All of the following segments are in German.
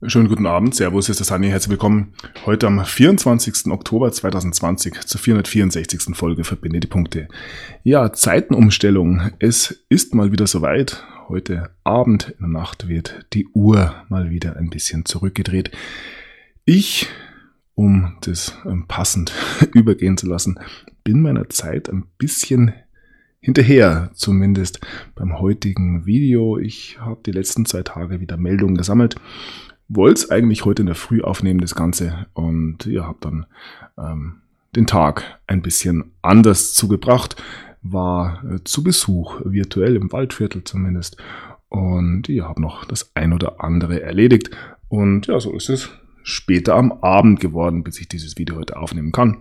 Schönen guten Abend, Servus, hier ist der Sani, herzlich willkommen heute am 24. Oktober 2020 zur 464. Folge Verbinde die Punkte. Ja, Zeitenumstellung, es ist mal wieder soweit. Heute Abend in der Nacht wird die Uhr mal wieder ein bisschen zurückgedreht. Ich, um das passend übergehen zu lassen, bin meiner Zeit ein bisschen hinterher, zumindest beim heutigen Video. Ich habe die letzten 2 Tage wieder Meldungen gesammelt. Wollte es eigentlich heute in der Früh aufnehmen, das Ganze. Und ja, habe dann den Tag ein bisschen anders zugebracht. War zu Besuch, virtuell im Waldviertel zumindest. Und ja, habe noch das ein oder andere erledigt. Und ja, so ist es später am Abend geworden, bis ich dieses Video heute aufnehmen kann.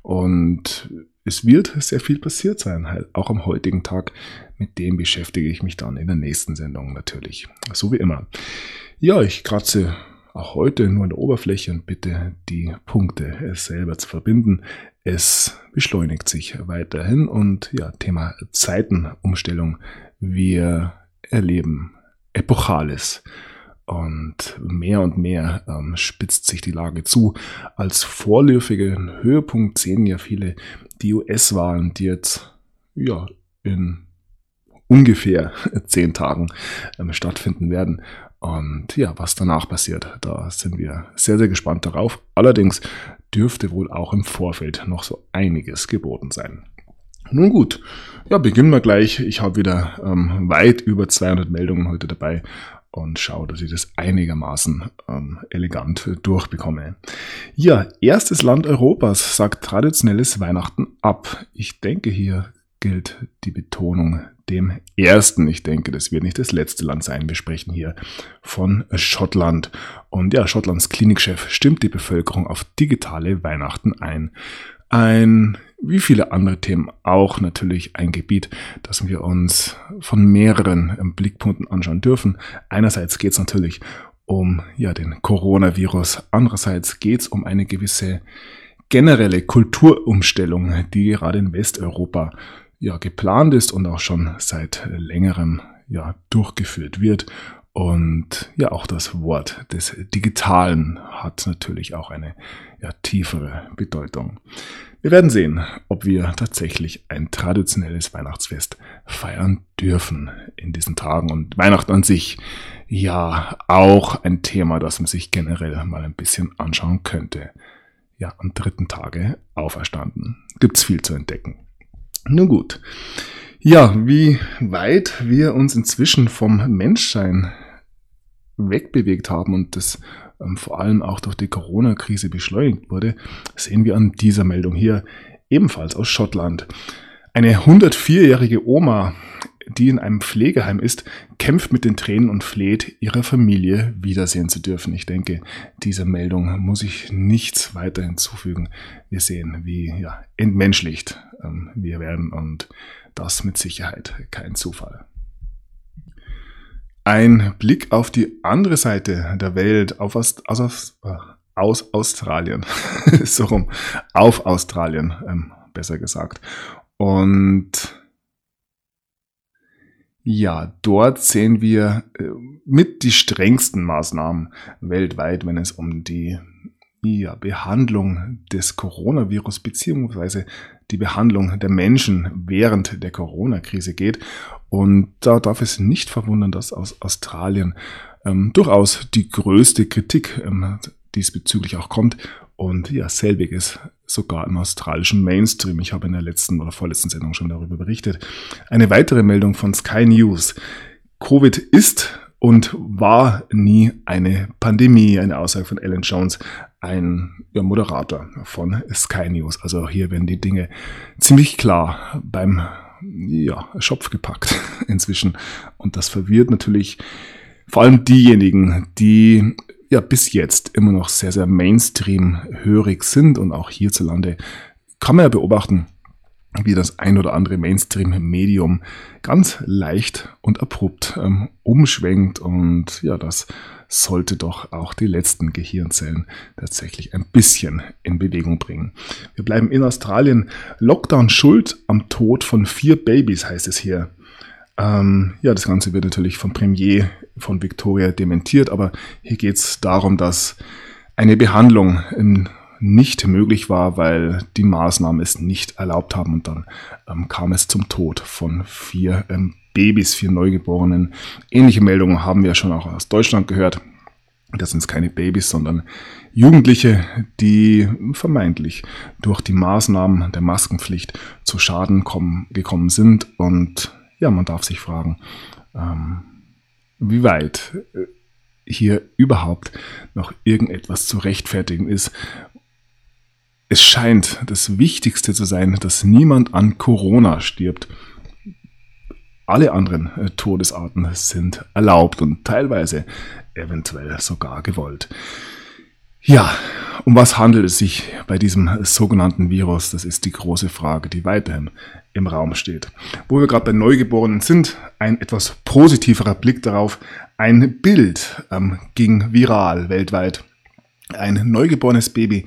Und es wird sehr viel passiert sein, halt auch am heutigen Tag. Mit dem beschäftige ich mich dann in der nächsten Sendung natürlich. So wie immer. Ja, ich kratze auch heute nur an der Oberfläche und bitte die Punkte selber zu verbinden. Es beschleunigt sich weiterhin und ja, Thema Zeitenumstellung. Wir erleben Epochales. Und mehr spitzt sich die Lage zu. Als vorläufigen Höhepunkt sehen ja viele die US-Wahlen, die jetzt ja in ungefähr 10 Tagen stattfinden werden. Und ja, was danach passiert, da sind wir sehr, sehr gespannt darauf. Allerdings dürfte wohl auch im Vorfeld noch so einiges geboten sein. Nun gut, ja, beginnen wir gleich. Ich habe wieder weit über 200 Meldungen heute dabei und schaue, dass ich das einigermaßen elegant durchbekomme. Ja, erstes Land Europas sagt traditionelles Weihnachten ab. Ich denke, hier gilt die Betonung dem ersten. Ich denke, das wird nicht das letzte Land sein. Wir sprechen hier von Schottland. Und ja, Schottlands Klinikchef stimmt die Bevölkerung auf digitale Weihnachten ein. Wie viele andere Themen auch natürlich ein Gebiet, das wir uns von mehreren Blickpunkten anschauen dürfen. Einerseits geht es natürlich um den Coronavirus, andererseits geht es um eine gewisse generelle Kulturumstellung, die gerade in Westeuropa geplant ist und auch schon seit längerem durchgeführt wird. Und ja, auch das Wort des Digitalen hat natürlich auch eine tiefere Bedeutung. Wir werden sehen, ob wir tatsächlich ein traditionelles Weihnachtsfest feiern dürfen in diesen Tagen. Und Weihnachten an sich, ja, auch ein Thema, das man sich generell mal ein bisschen anschauen könnte. Ja, am 3. Tage auferstanden. Gibt's viel zu entdecken. Nun gut. Ja, wie weit wir uns inzwischen vom Menschsein wegbewegt haben und das vor allem auch durch die Corona-Krise beschleunigt wurde, sehen wir an dieser Meldung hier, ebenfalls aus Schottland. Eine 104-jährige Oma, die in einem Pflegeheim ist, kämpft mit den Tränen und fleht, ihre Familie wiedersehen zu dürfen. Ich denke, dieser Meldung muss ich nichts weiter hinzufügen. Wir sehen, wie entmenschlicht wir werden und das mit Sicherheit kein Zufall. Ein Blick auf die andere Seite der Welt, aus Australien, so rum, auf Australien, besser gesagt. Und ja, dort sehen wir mit die strengsten Maßnahmen weltweit, wenn es um die Behandlung des Coronavirus beziehungsweise die Behandlung der Menschen während der Corona-Krise geht. Und da darf es nicht verwundern, dass aus Australien durchaus die größte Kritik diesbezüglich auch kommt. Und ja, selbiges sogar im australischen Mainstream. Ich habe in der letzten oder vorletzten Sendung schon darüber berichtet. Eine weitere Meldung von Sky News. Covid ist und war nie eine Pandemie, eine Aussage von Alan Jones, ein Moderator von Sky News. Also hier werden die Dinge ziemlich klar beim Schopf gepackt inzwischen. Und das verwirrt natürlich vor allem diejenigen, die bis jetzt immer noch sehr, sehr Mainstream-hörig sind. Und auch hierzulande kann man beobachten, wie das ein oder andere Mainstream-Medium ganz leicht und abrupt umschwenkt. Und ja, das sollte doch auch die letzten Gehirnzellen tatsächlich ein bisschen in Bewegung bringen. Wir bleiben in Australien. Lockdown schuld am Tod von 4 Babys, heißt es hier. Das Ganze wird natürlich vom Premier von Victoria dementiert, aber hier geht es darum, dass eine Behandlung nicht möglich war, weil die Maßnahmen es nicht erlaubt haben, und dann kam es zum Tod von 4 Babys, 4 Neugeborenen. Ähnliche Meldungen haben wir schon auch aus Deutschland gehört. Das sind keine Babys, sondern Jugendliche, die vermeintlich durch die Maßnahmen der Maskenpflicht zu Schaden gekommen sind. Und ja, man darf sich fragen, wie weit hier überhaupt noch irgendetwas zu rechtfertigen ist. Es scheint das Wichtigste zu sein, dass niemand an Corona stirbt. Alle anderen Todesarten sind erlaubt und teilweise eventuell sogar gewollt. Ja, um was handelt es sich bei diesem sogenannten Virus? Das ist die große Frage, die weiterhin im Raum steht. Wo wir gerade bei Neugeborenen sind, ein etwas positiverer Blick darauf. Ein Bild ging viral weltweit. Ein neugeborenes Baby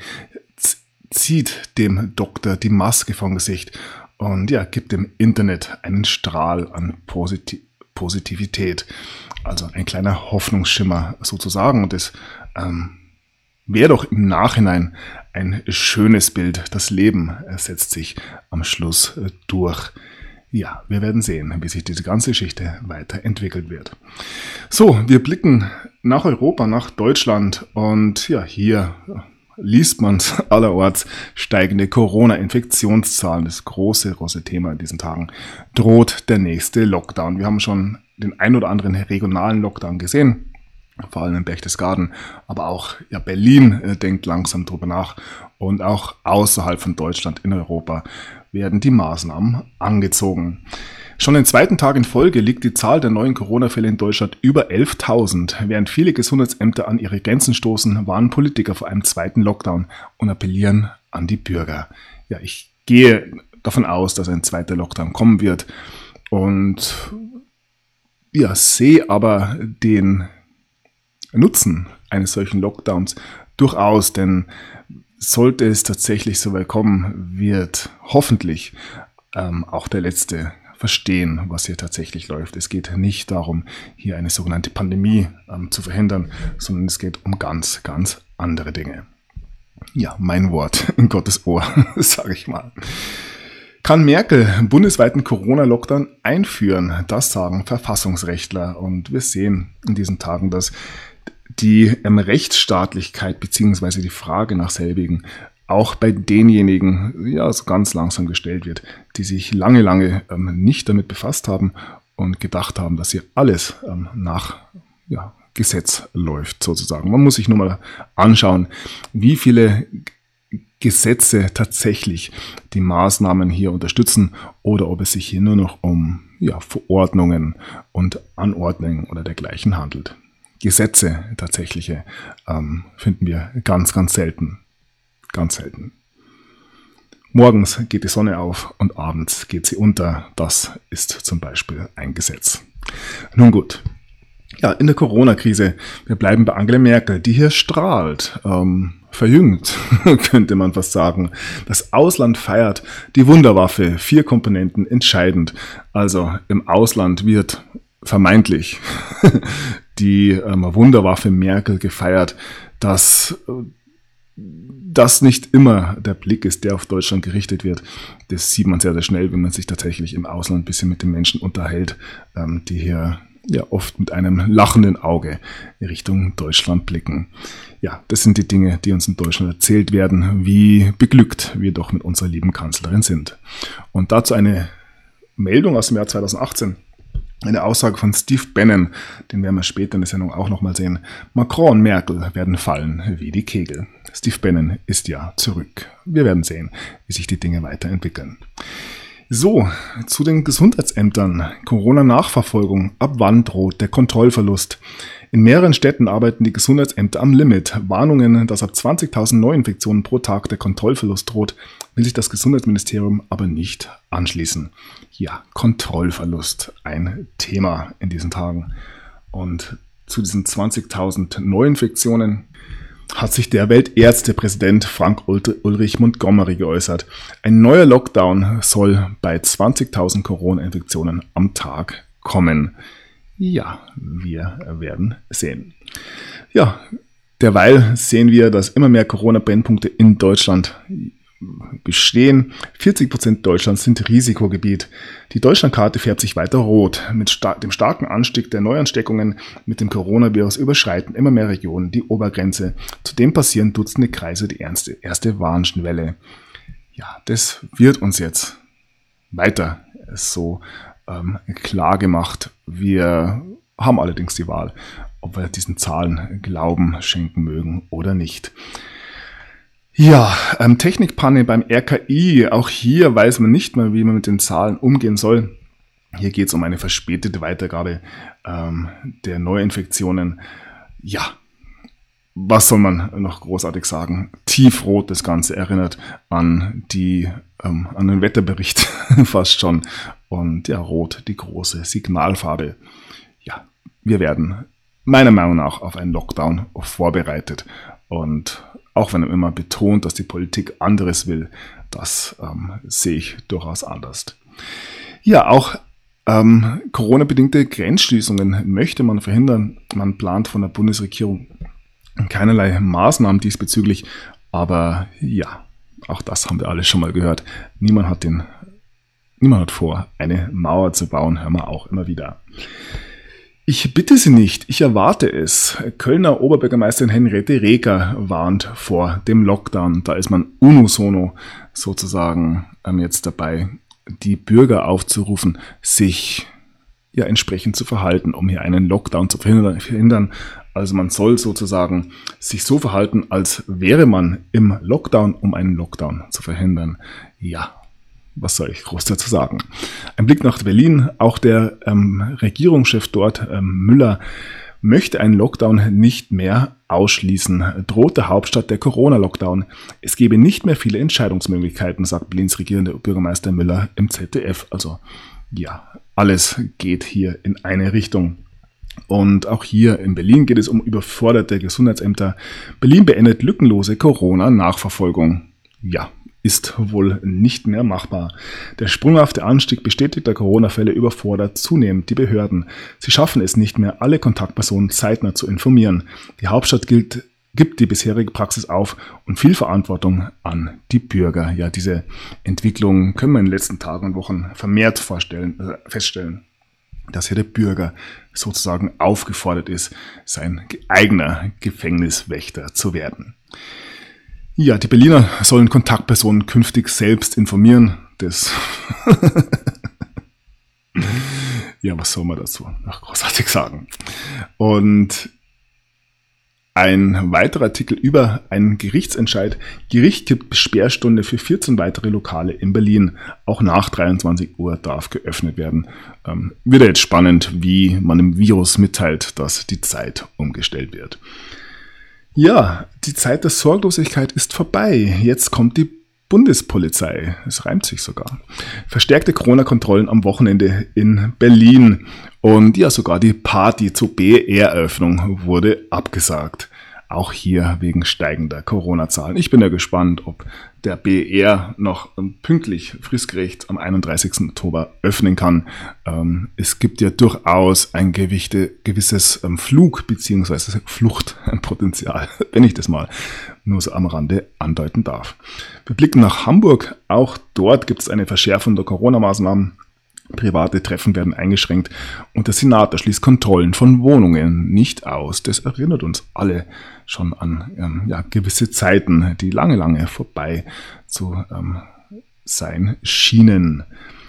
zieht dem Doktor die Maske vom Gesicht und ja, gibt dem Internet einen Strahl an Positivität. Also ein kleiner Hoffnungsschimmer sozusagen. Und das wäre doch im Nachhinein ein schönes Bild. Das Leben setzt sich am Schluss durch. Ja, wir werden sehen, wie sich diese ganze Geschichte weiterentwickelt wird. So, wir blicken nach Europa, nach Deutschland und ja, hier liest man es allerorts, steigende Corona-Infektionszahlen, das große Thema in diesen Tagen, droht der nächste Lockdown. Wir haben schon den ein oder anderen regionalen Lockdown gesehen, vor allem in Berchtesgaden, aber auch ja, Berlin denkt langsam drüber nach und auch außerhalb von Deutschland in Europa werden die Maßnahmen angezogen. Schon den 2. Tag in Folge liegt die Zahl der neuen Corona-Fälle in Deutschland über 11.000. Während viele Gesundheitsämter an ihre Grenzen stoßen, warnen Politiker vor einem zweiten Lockdown und appellieren an die Bürger. Ja, ich gehe davon aus, dass ein zweiter Lockdown kommen wird und ja, sehe aber den Nutzen eines solchen Lockdowns durchaus, denn sollte es tatsächlich so weit kommen, wird hoffentlich auch der Letzte verstehen, was hier tatsächlich läuft. Es geht nicht darum, hier eine sogenannte Pandemie zu verhindern, sondern es geht um ganz andere Dinge. Ja, mein Wort in Gottes Ohr, sage ich mal. Kann Merkel bundesweiten Corona-Lockdown einführen? Das sagen Verfassungsrechtler. Und wir sehen in diesen Tagen, dass die Rechtsstaatlichkeit bzw. die Frage nach selbigen auch bei denjenigen ja so ganz langsam gestellt wird, die sich lange nicht damit befasst haben und gedacht haben, dass hier alles nach Gesetz läuft sozusagen. Man muss sich nur mal anschauen, wie viele Gesetze tatsächlich die Maßnahmen hier unterstützen oder ob es sich hier nur noch um Verordnungen und Anordnungen oder dergleichen handelt. Gesetze tatsächliche finden wir ganz selten. Ganz selten. Morgens geht die Sonne auf und abends geht sie unter. Das ist zum Beispiel ein Gesetz. Nun gut. Ja, in der Corona-Krise, wir bleiben bei Angela Merkel, die hier strahlt, verjüngt, könnte man fast sagen. Das Ausland feiert die Wunderwaffe, 4 Komponenten entscheidend. Also im Ausland wird vermeintlich die Wunderwaffe Merkel gefeiert, dass das nicht immer der Blick ist, der auf Deutschland gerichtet wird. Das sieht man sehr schnell, wenn man sich tatsächlich im Ausland ein bisschen mit den Menschen unterhält, die hier oft mit einem lachenden Auge in Richtung Deutschland blicken. Ja, das sind die Dinge, die uns in Deutschland erzählt werden, wie beglückt wir doch mit unserer lieben Kanzlerin sind. Und dazu eine Meldung aus dem Jahr 2018. Eine Aussage von Steve Bannon, den werden wir später in der Sendung auch nochmal sehen. Macron und Merkel werden fallen wie die Kegel. Steve Bannon ist ja zurück. Wir werden sehen, wie sich die Dinge weiterentwickeln. So, zu den Gesundheitsämtern. Corona-Nachverfolgung. Ab wann droht der Kontrollverlust? In mehreren Städten arbeiten die Gesundheitsämter am Limit. Warnungen, dass ab 20.000 Neuinfektionen pro Tag der Kontrollverlust droht, will sich das Gesundheitsministerium aber nicht anschließen. Ja, Kontrollverlust, ein Thema in diesen Tagen. Und zu diesen 20.000 Neuinfektionen hat sich der Weltärztepräsident Frank Ulrich Montgomery geäußert. Ein neuer Lockdown soll bei 20.000 Corona-Infektionen am Tag kommen? Ja, wir werden sehen. Ja, derweil sehen wir, dass immer mehr Corona-Brennpunkte in Deutschland bestehen. 40% Deutschlands sind Risikogebiet. Die Deutschlandkarte färbt sich weiter rot. Mit dem starken Anstieg der Neuansteckungen mit dem Coronavirus überschreiten immer mehr Regionen die Obergrenze. Zudem passieren Dutzende Kreise die erste Warnschwelle. Ja, das wird uns jetzt weiter so klar gemacht. Wir haben allerdings die Wahl, ob wir diesen Zahlen Glauben schenken mögen oder nicht. Ja, Technikpanne beim RKI. Auch hier weiß man nicht mehr, wie man mit den Zahlen umgehen soll. Hier geht es um eine verspätete Weitergabe der Neuinfektionen. Ja, was soll man noch großartig sagen? Tiefrot das Ganze erinnert an den Wetterbericht fast schon. Und ja, rot die große Signalfarbe. Ja, wir werden meiner Meinung nach auf einen Lockdown vorbereitet. Und auch wenn er immer betont, dass die Politik anderes will, das sehe ich durchaus anders. Ja, auch Corona-bedingte Grenzschließungen möchte man verhindern. Man plant von der Bundesregierung keinerlei Maßnahmen diesbezüglich. Aber ja, auch das haben wir alle schon mal gehört. Niemand hat vor, eine Mauer zu bauen, hören wir auch immer wieder. Ich bitte Sie nicht, ich erwarte es. Kölner Oberbürgermeisterin Henriette Reker warnt vor dem Lockdown. Da ist man unisono sozusagen jetzt dabei, die Bürger aufzurufen, sich ja entsprechend zu verhalten, um hier einen Lockdown zu verhindern. Also man soll sozusagen sich so verhalten, als wäre man im Lockdown, um einen Lockdown zu verhindern. Ja. Was soll ich groß dazu sagen? Ein Blick nach Berlin. Auch der Regierungschef dort, Müller, möchte einen Lockdown nicht mehr ausschließen. Droht der Hauptstadt der Corona-Lockdown. Es gebe nicht mehr viele Entscheidungsmöglichkeiten, sagt Berlins regierender Bürgermeister Müller im ZDF. Also ja, alles geht hier in eine Richtung. Und auch hier in Berlin geht es um überforderte Gesundheitsämter. Berlin beendet lückenlose Corona-Nachverfolgung. Ja, ist wohl nicht mehr machbar. Der sprunghafte Anstieg bestätigter Corona-Fälle überfordert zunehmend die Behörden. Sie schaffen es nicht mehr, alle Kontaktpersonen zeitnah zu informieren. Die Hauptstadt gibt die bisherige Praxis auf und viel Verantwortung an die Bürger. Ja, diese Entwicklung können wir in den letzten Tagen und Wochen vermehrt feststellen, dass hier der Bürger sozusagen aufgefordert ist, sein eigener Gefängniswächter zu werden. Ja, die Berliner sollen Kontaktpersonen künftig selbst informieren. Das ja, was soll man dazu noch großartig sagen? Und ein weiterer Artikel über einen Gerichtsentscheid. Gericht gibt Sperrstunde für 14 weitere Lokale in Berlin. Auch nach 23 Uhr darf geöffnet werden. Wird jetzt spannend, wie man im Virus mitteilt, dass die Zeit umgestellt wird. Ja, die Zeit der Sorglosigkeit ist vorbei. Jetzt kommt die Bundespolizei. Es reimt sich sogar. Verstärkte Corona-Kontrollen am Wochenende in Berlin. Und ja, sogar die Party zur BER-Eröffnung wurde abgesagt. Auch hier wegen steigender Corona-Zahlen. Ich bin ja gespannt, ob der BER noch pünktlich fristgerecht am 31. Oktober öffnen kann. Es gibt ja durchaus ein gewisses Flug- bzw. Fluchtpotenzial, wenn ich das mal nur so am Rande andeuten darf. Wir blicken nach Hamburg. Auch dort gibt es eine Verschärfung der Corona-Maßnahmen. Private Treffen werden eingeschränkt und der Senat schließt Kontrollen von Wohnungen nicht aus. Das erinnert uns alle schon an gewisse Zeiten, die lange vorbei zu sein schienen.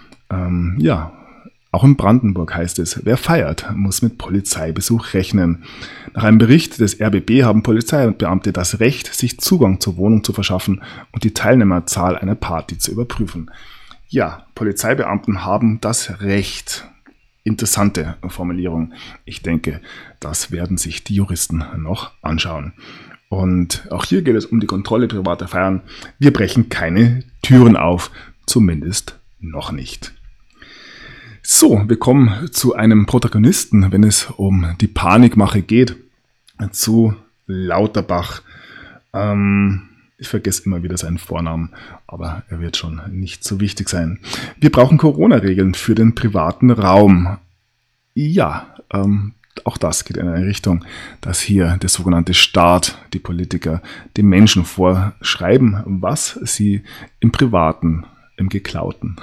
Auch in Brandenburg heißt es, wer feiert, muss mit Polizeibesuch rechnen. Nach einem Bericht des RBB haben Polizeibeamte das Recht, sich Zugang zur Wohnung zu verschaffen und die Teilnehmerzahl einer Party zu überprüfen. Ja, Polizeibeamten haben das Recht. Interessante Formulierung. Ich denke, das werden sich die Juristen noch anschauen. Und auch hier geht es um die Kontrolle privater Feiern. Wir brechen keine Türen auf, zumindest noch nicht. So, wir kommen zu einem Protagonisten, wenn es um die Panikmache geht, zu Lauterbach. Ich vergesse immer wieder seinen Vornamen, aber er wird schon nicht so wichtig sein. Wir brauchen Corona-Regeln für den privaten Raum. Ja, auch das geht in eine Richtung, dass hier der sogenannte Staat, die Politiker, den Menschen vorschreiben, was sie im Privaten, im Geklauten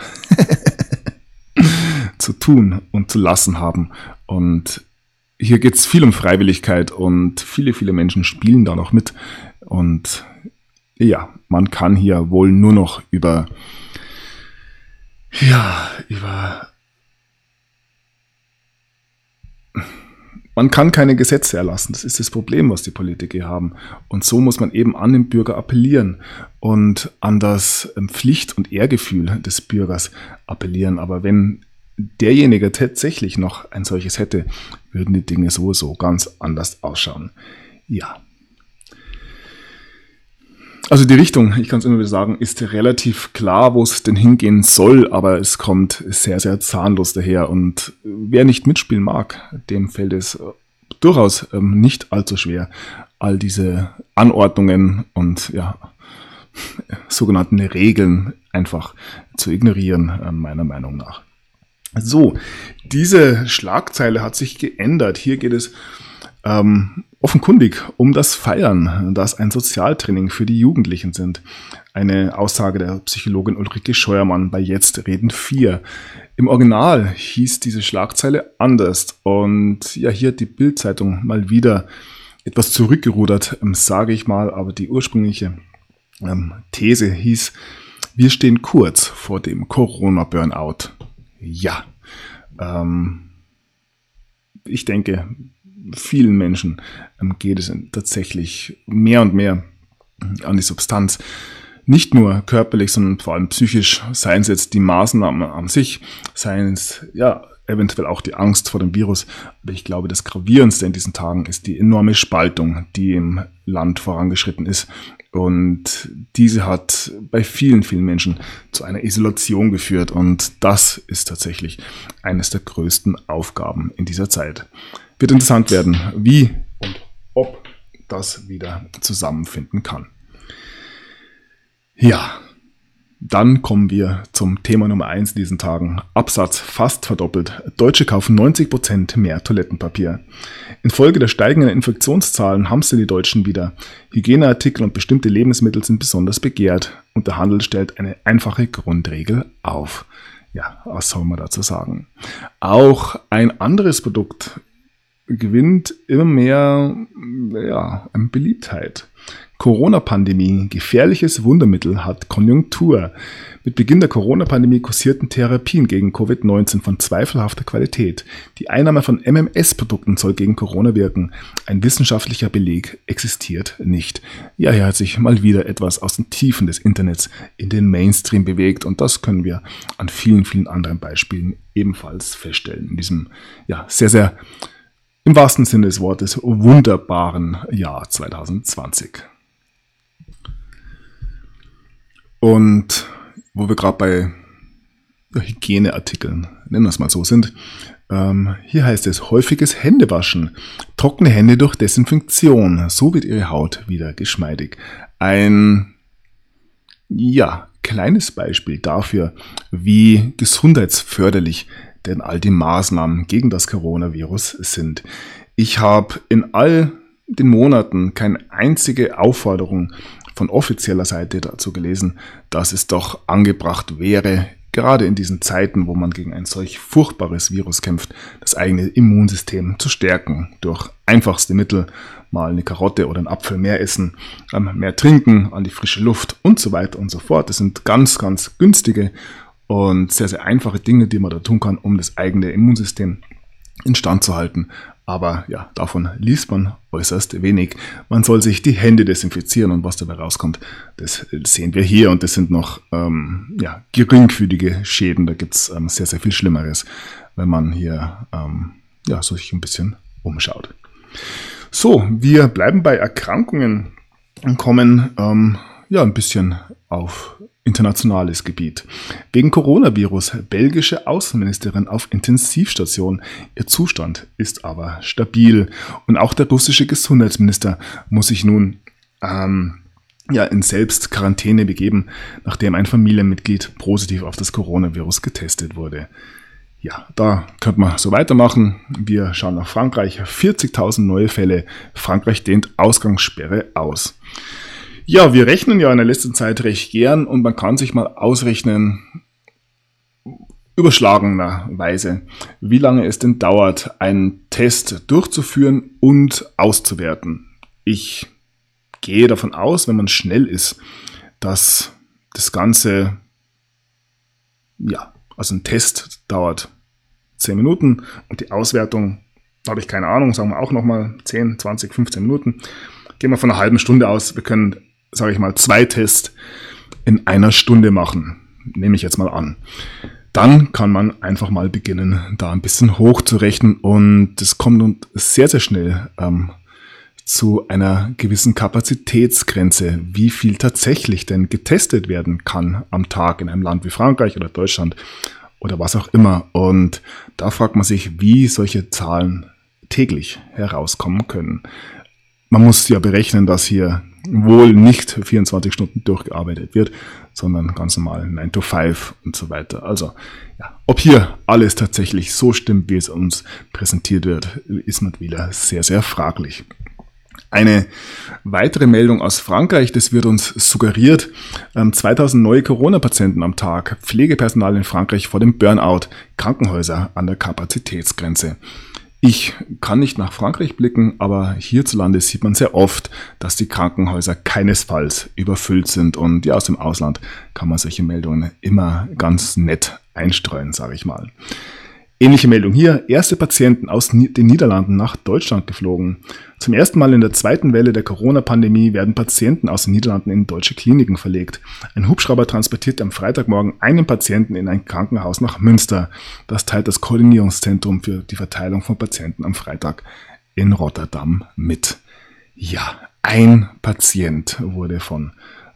zu tun und zu lassen haben. Und hier geht es viel um Freiwilligkeit und viele, viele Menschen spielen da noch mit. Und ja, man kann hier wohl nur noch man kann keine Gesetze erlassen. Das ist das Problem, was die Politiker haben. Und so muss man eben an den Bürger appellieren und an das Pflicht- und Ehrgefühl des Bürgers appellieren. Aber wenn derjenige tatsächlich noch ein solches hätte, würden die Dinge sowieso ganz anders ausschauen. Ja. Also die Richtung, ich kann es immer wieder sagen, ist relativ klar, wo es denn hingehen soll, aber es kommt sehr, sehr zahnlos daher. Und wer nicht mitspielen mag, dem fällt es durchaus nicht allzu schwer, all diese Anordnungen und sogenannten Regeln einfach zu ignorieren, meiner Meinung nach. So, diese Schlagzeile hat sich geändert. Hier geht es offenkundig um das Feiern, das ein Sozialtraining für die Jugendlichen sind. Eine Aussage der Psychologin Ulrike Scheuermann bei Jetzt reden 4. Im Original hieß diese Schlagzeile anders und ja, hier hat die Bild-Zeitung mal wieder etwas zurückgerudert, sage ich mal, aber die ursprüngliche These hieß: Wir stehen kurz vor dem Corona-Burnout. Ja, ich denke, vielen Menschen geht es tatsächlich mehr und mehr an die Substanz. Nicht nur körperlich, sondern vor allem psychisch, seien es jetzt die Maßnahmen an sich, seien es eventuell auch die Angst vor dem Virus. Aber ich glaube, das Gravierendste in diesen Tagen ist die enorme Spaltung, die im Land vorangeschritten ist. Und diese hat bei vielen, vielen Menschen zu einer Isolation geführt. Und das ist tatsächlich eines der größten Aufgaben in dieser Zeit. Wird interessant werden, wie und ob das wieder zusammenfinden kann. Ja, dann kommen wir zum Thema Nummer 1 in diesen Tagen. Absatz fast verdoppelt. Deutsche kaufen 90% mehr Toilettenpapier. Infolge der steigenden Infektionszahlen hamstern die Deutschen wieder. Hygieneartikel und bestimmte Lebensmittel sind besonders begehrt und der Handel stellt eine einfache Grundregel auf. Ja, was soll man dazu sagen? Auch ein anderes Produkt gewinnt immer mehr an Beliebtheit. Corona-Pandemie, gefährliches Wundermittel, hat Konjunktur. Mit Beginn der Corona-Pandemie kursierten Therapien gegen Covid-19 von zweifelhafter Qualität. Die Einnahme von MMS-Produkten soll gegen Corona wirken. Ein wissenschaftlicher Beleg existiert nicht. Ja, hier hat sich mal wieder etwas aus den Tiefen des Internets in den Mainstream bewegt und das können wir an vielen, vielen anderen Beispielen ebenfalls feststellen. In diesem, sehr, sehr im wahrsten Sinne des Wortes wunderbaren Jahr 2020. Und wo wir gerade bei Hygieneartikeln, nennen wir es mal so, sind, hier heißt es: häufiges Händewaschen, trockene Hände durch Desinfektion, so wird Ihre Haut wieder geschmeidig. Ein, kleines Beispiel dafür, wie gesundheitsförderlich denn all die Maßnahmen gegen das Coronavirus sind. Ich habe in all den Monaten keine einzige Aufforderung von offizieller Seite dazu gelesen, dass es doch angebracht wäre, gerade in diesen Zeiten, wo man gegen ein solch furchtbares Virus kämpft, das eigene Immunsystem zu stärken. Durch einfachste Mittel, mal eine Karotte oder einen Apfel mehr essen, mehr trinken, an die frische Luft und so weiter und so fort. Das sind ganz, ganz günstige und sehr, sehr einfache Dinge, die man da tun kann, um das eigene Immunsystem instand zu halten. Aber davon liest man äußerst wenig. Man soll sich die Hände desinfizieren und was dabei rauskommt, das sehen wir hier. Und das sind noch geringfügige Schäden. Da gibt es sehr, sehr viel Schlimmeres, wenn man hier sich ein bisschen umschaut. So, wir bleiben bei Erkrankungen und kommen ein bisschen auf internationales Gebiet. Wegen Coronavirus, belgische Außenministerin auf Intensivstation. Ihr Zustand ist aber stabil. Und auch der russische Gesundheitsminister muss sich nun in Selbstquarantäne begeben, nachdem ein Familienmitglied positiv auf das Coronavirus getestet wurde. Ja, da könnte man so weitermachen. Wir schauen nach Frankreich. 40.000 neue Fälle. Frankreich dehnt Ausgangssperre aus. Ja, wir rechnen ja in der letzten Zeit recht gern und man kann sich mal ausrechnen, überschlagenerweise, wie lange es denn dauert, einen Test durchzuführen und auszuwerten. Ich gehe davon aus, wenn man schnell ist, dass das Ganze, also ein Test dauert 10 Minuten und die Auswertung, habe ich keine Ahnung, sagen wir auch nochmal 10, 20, 15 Minuten. Gehen wir von einer halben Stunde aus, wir können, sage ich mal, 2 Tests in einer Stunde machen, nehme ich jetzt mal an. Dann kann man einfach mal beginnen, da ein bisschen hochzurechnen und das kommt sehr, sehr schnell zu einer gewissen Kapazitätsgrenze, wie viel tatsächlich denn getestet werden kann am Tag in einem Land wie Frankreich oder Deutschland oder was auch immer. Und da fragt man sich, wie solche Zahlen täglich herauskommen können. Man muss ja berechnen, dass hier wohl nicht 24 Stunden durchgearbeitet wird, sondern ganz normal 9 to 5 und so weiter. Also, ob hier alles tatsächlich so stimmt, wie es uns präsentiert wird, ist mittlerweile sehr, sehr fraglich. Eine weitere Meldung aus Frankreich, das wird uns suggeriert, 2000 neue Corona-Patienten am Tag, Pflegepersonal in Frankreich vor dem Burnout, Krankenhäuser an der Kapazitätsgrenze. Ich kann nicht nach Frankreich blicken, aber hierzulande sieht man sehr oft, dass die Krankenhäuser keinesfalls überfüllt sind. Und ja, aus dem Ausland kann man solche Meldungen immer ganz nett einstreuen, sage ich mal. Ähnliche Meldung hier. Erste Patienten aus den Niederlanden nach Deutschland geflogen. Zum ersten Mal in der zweiten Welle der Corona-Pandemie werden Patienten aus den Niederlanden in deutsche Kliniken verlegt. Ein Hubschrauber transportiert am Freitagmorgen einen Patienten in ein Krankenhaus nach Münster. Das teilt das Koordinierungszentrum für die Verteilung von Patienten am Freitag in Rotterdam mit. Ja, ein Patient wurde von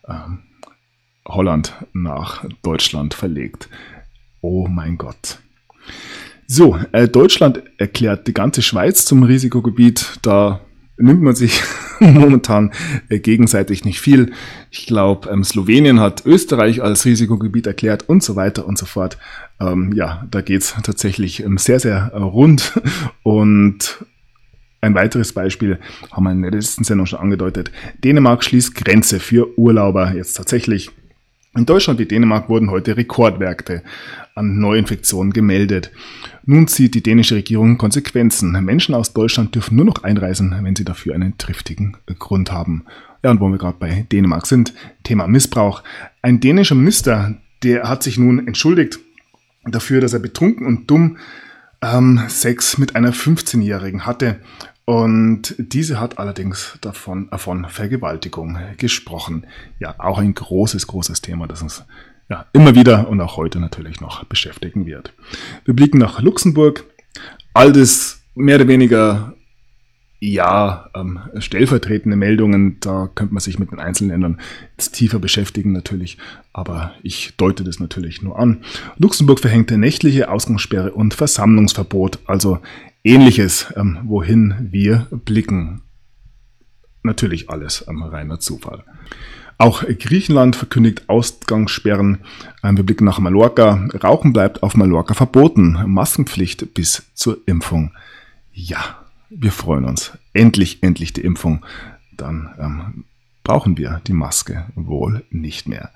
Holland nach Deutschland verlegt. Oh mein Gott. So, Deutschland erklärt die ganze Schweiz zum Risikogebiet. Da nimmt man sich momentan gegenseitig nicht viel. Ich glaube, Slowenien hat Österreich als Risikogebiet erklärt und so weiter und so fort. Da geht's tatsächlich sehr, sehr rund. Und ein weiteres Beispiel haben wir in der letzten Sendung schon angedeutet. Dänemark schließt Grenze für Urlauber jetzt tatsächlich. In Deutschland wie Dänemark wurden heute Rekordwerte an Neuinfektionen gemeldet. Nun zieht die dänische Regierung Konsequenzen. Menschen aus Deutschland dürfen nur noch einreisen, wenn sie dafür einen triftigen Grund haben. Ja, und wo wir gerade bei Dänemark sind, Thema Missbrauch. Ein dänischer Minister, der hat sich nun entschuldigt dafür, dass er betrunken und dumm Sex mit einer 15-Jährigen hatte. Und diese hat allerdings von Vergewaltigung gesprochen. Ja, auch ein großes Thema, das uns immer wieder und auch heute natürlich noch beschäftigen wird. Wir blicken nach Luxemburg. All das mehr oder weniger stellvertretende Meldungen, da könnte man sich mit den Einzelländern jetzt tiefer beschäftigen natürlich, aber ich deute das natürlich nur an. Luxemburg verhängte nächtliche Ausgangssperre und Versammlungsverbot, also Ähnliches, wohin wir blicken. Natürlich alles reiner Zufall. Auch Griechenland verkündigt Ausgangssperren. Wir blicken nach Mallorca. Rauchen bleibt auf Mallorca verboten. Maskenpflicht bis zur Impfung. Ja, wir freuen uns. Endlich die Impfung. Dann brauchen wir die Maske wohl nicht mehr.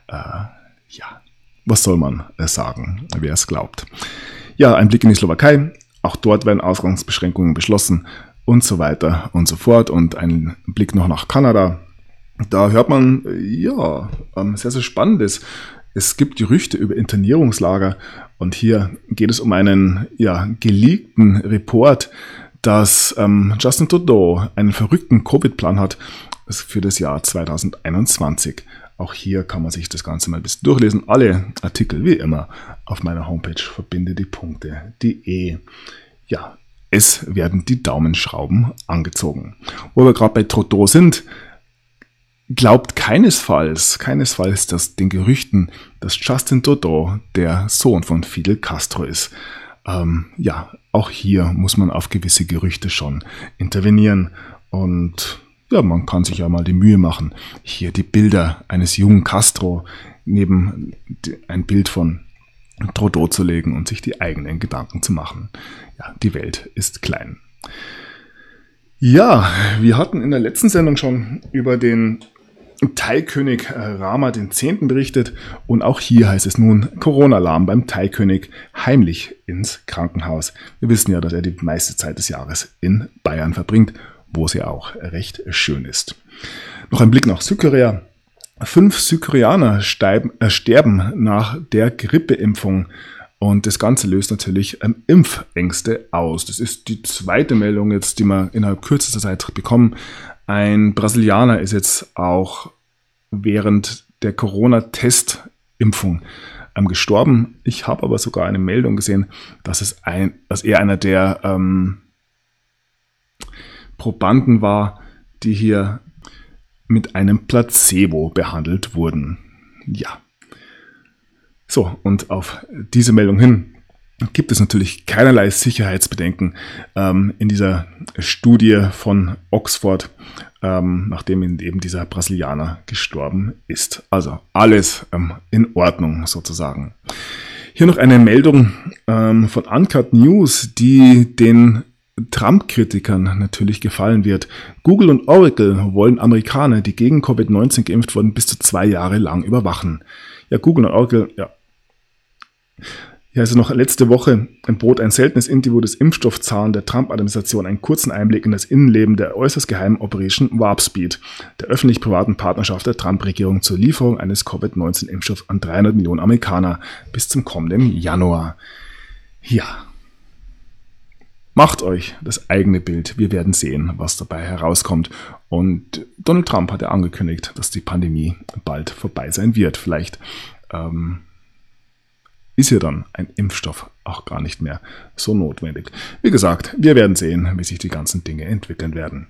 Was soll man sagen, wer es glaubt. Ja, ein Blick in die Slowakei. Auch dort werden Ausgangsbeschränkungen beschlossen und so weiter und so fort. Und ein Blick noch nach Kanada. Da hört man, sehr, sehr Spannendes. Es gibt Gerüchte über Internierungslager und hier geht es um einen geleakten Report, dass Justin Trudeau einen verrückten Covid-Plan hat für das Jahr 2021. Auch hier kann man sich das Ganze mal ein bisschen durchlesen. Alle Artikel wie immer auf meiner Homepage verbindediepunkte.de. Ja, es werden die Daumenschrauben angezogen. Wo wir gerade bei Trudeau sind, glaubt keinesfalls dass den Gerüchten, dass Justin Trudeau der Sohn von Fidel Castro ist. Auch hier muss man auf gewisse Gerüchte schon intervenieren. Und man kann sich ja mal die Mühe machen, hier die Bilder eines jungen Castro neben ein Bild von Trodo zu legen und sich die eigenen Gedanken zu machen. Ja, die Welt ist klein. Ja, wir hatten in der letzten Sendung schon über den Thai-König Rama X. berichtet und auch hier heißt es nun Corona-Alarm beim Thai-König heimlich ins Krankenhaus. Wir wissen ja, dass er die meiste Zeit des Jahres in Bayern verbringt, wo es ja auch recht schön ist. Noch ein Blick nach Südkorea. 5 Südkoreaner sterben nach der Grippeimpfung. Und das Ganze löst natürlich Impfängste aus. Das ist die zweite Meldung jetzt, die wir innerhalb kürzester Zeit bekommen. Ein Brasilianer ist jetzt auch während der Corona-Testimpfung gestorben. Ich habe aber sogar eine Meldung gesehen, dass er einer der Probanden war, die hier mit einem Placebo behandelt wurden. Ja. So, und auf diese Meldung hin gibt es natürlich keinerlei Sicherheitsbedenken in dieser Studie von Oxford, nachdem eben dieser Brasilianer gestorben ist. Also alles in Ordnung sozusagen. Hier noch eine Meldung von Uncut News, die den Trump-Kritikern natürlich gefallen wird. Google und Oracle wollen Amerikaner, die gegen Covid-19 geimpft wurden, bis zu 2 Jahre lang überwachen. Ja, Google und Oracle, ja. Ja, also noch letzte Woche bot ein seltenes Interview des Impfstoffzaren der Trump-Administration einen kurzen Einblick in das Innenleben der äußerst geheimen Operation Warp Speed, der öffentlich-privaten Partnerschaft der Trump-Regierung zur Lieferung eines Covid-19-Impfstoffs an 300 Millionen Amerikaner bis zum kommenden Januar. Ja. Macht euch das eigene Bild. Wir werden sehen, was dabei herauskommt. Und Donald Trump hat ja angekündigt, dass die Pandemie bald vorbei sein wird. Vielleicht ist ja dann ein Impfstoff auch gar nicht mehr so notwendig. Wie gesagt, wir werden sehen, wie sich die ganzen Dinge entwickeln werden.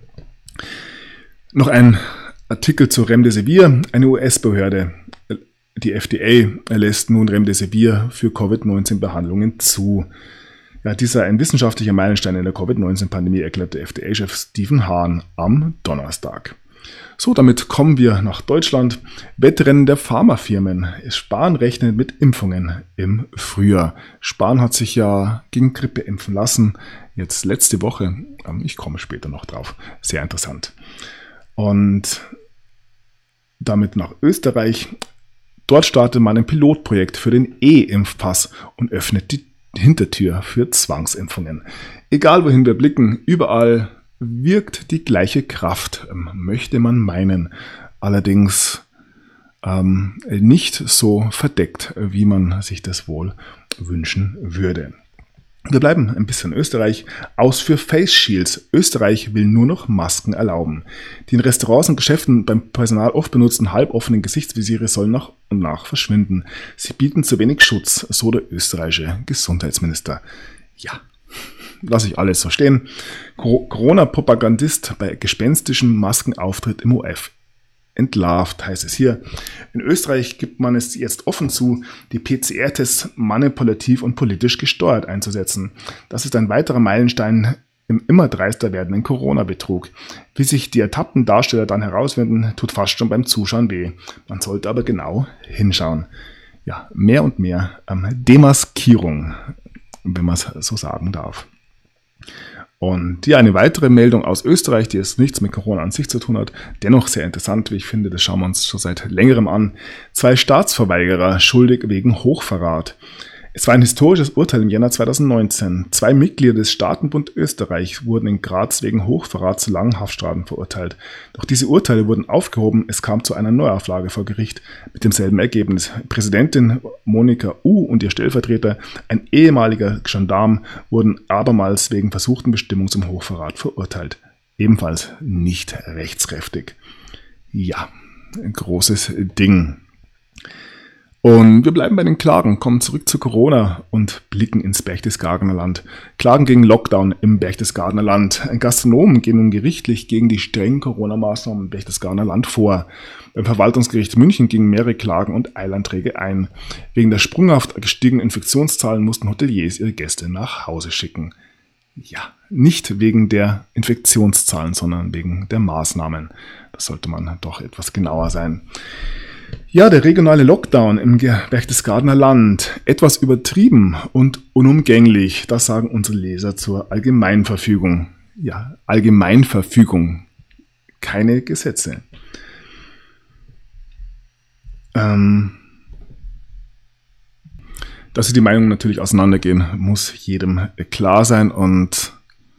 Noch ein Artikel zu Remdesivir. Eine US-Behörde, die FDA, lässt nun Remdesivir für Covid-19-Behandlungen zu. Ja, dies sei ein wissenschaftlicher Meilenstein in der Covid-19-Pandemie, erklärte FDA-Chef Stephen Hahn am Donnerstag. So, damit kommen wir nach Deutschland. Wettrennen der Pharmafirmen. Spahn rechnet mit Impfungen im Frühjahr. Spahn hat sich ja gegen Grippe impfen lassen. Jetzt letzte Woche. Ich komme später noch drauf. Sehr interessant. Und damit nach Österreich. Dort startet man ein Pilotprojekt für den E-Impfpass und öffnet die Hintertür für Zwangsimpfungen. Egal wohin wir blicken, überall wirkt die gleiche Kraft, möchte man meinen. Allerdings nicht so verdeckt, wie man sich das wohl wünschen würde. Wir bleiben ein bisschen in Österreich. Aus für Face Shields. Österreich will nur noch Masken erlauben. Die in Restaurants und Geschäften beim Personal oft benutzten halboffenen Gesichtsvisiere sollen nach und nach verschwinden. Sie bieten zu wenig Schutz, so der österreichische Gesundheitsminister. Ja, lasse ich alles so stehen. Corona-Propagandist bei gespenstischem Maskenauftritt im OF. Entlarvt, heißt es hier. In Österreich gibt man es jetzt offen zu, die PCR-Tests manipulativ und politisch gesteuert einzusetzen. Das ist ein weiterer Meilenstein im immer dreister werdenden Corona-Betrug. Wie sich die ertappten Darsteller dann herausfinden, tut fast schon beim Zuschauen weh. Man sollte aber genau hinschauen. Ja, mehr und mehr Demaskierung, wenn man es so sagen darf. Und ja, eine weitere Meldung aus Österreich, die jetzt nichts mit Corona an sich zu tun hat, dennoch sehr interessant, wie ich finde, das schauen wir uns schon seit längerem an. 2 Staatsverweigerer schuldig wegen Hochverrat. Es war ein historisches Urteil im Jänner 2019. 2 Mitglieder des Staatenbund Österreich wurden in Graz wegen Hochverrat zu langen Haftstrafen verurteilt. Doch diese Urteile wurden aufgehoben, es kam zu einer Neuauflage vor Gericht mit demselben Ergebnis. Präsidentin Monika U. und ihr Stellvertreter, ein ehemaliger Gendarm, wurden abermals wegen versuchten Bestimmung zum Hochverrat verurteilt. Ebenfalls nicht rechtskräftig. Ja, ein großes Ding. Und wir bleiben bei den Klagen, kommen zurück zu Corona und blicken ins Berchtesgadener Land. Klagen gegen Lockdown im Berchtesgadener Land. Gastronomen gehen nun gerichtlich gegen die strengen Corona-Maßnahmen im Berchtesgadener Land vor. Beim Verwaltungsgericht München gingen mehrere Klagen und Eilanträge ein. Wegen der sprunghaft gestiegenen Infektionszahlen mussten Hoteliers ihre Gäste nach Hause schicken. Ja, nicht wegen der Infektionszahlen, sondern wegen der Maßnahmen. Das sollte man doch etwas genauer sein. Ja, der regionale Lockdown im Berchtesgadener Land. Etwas übertrieben und unumgänglich. Das sagen unsere Leser zur Allgemeinverfügung. Ja, Allgemeinverfügung. Keine Gesetze. Dass sich die Meinungen natürlich auseinandergehen, muss jedem klar sein. Und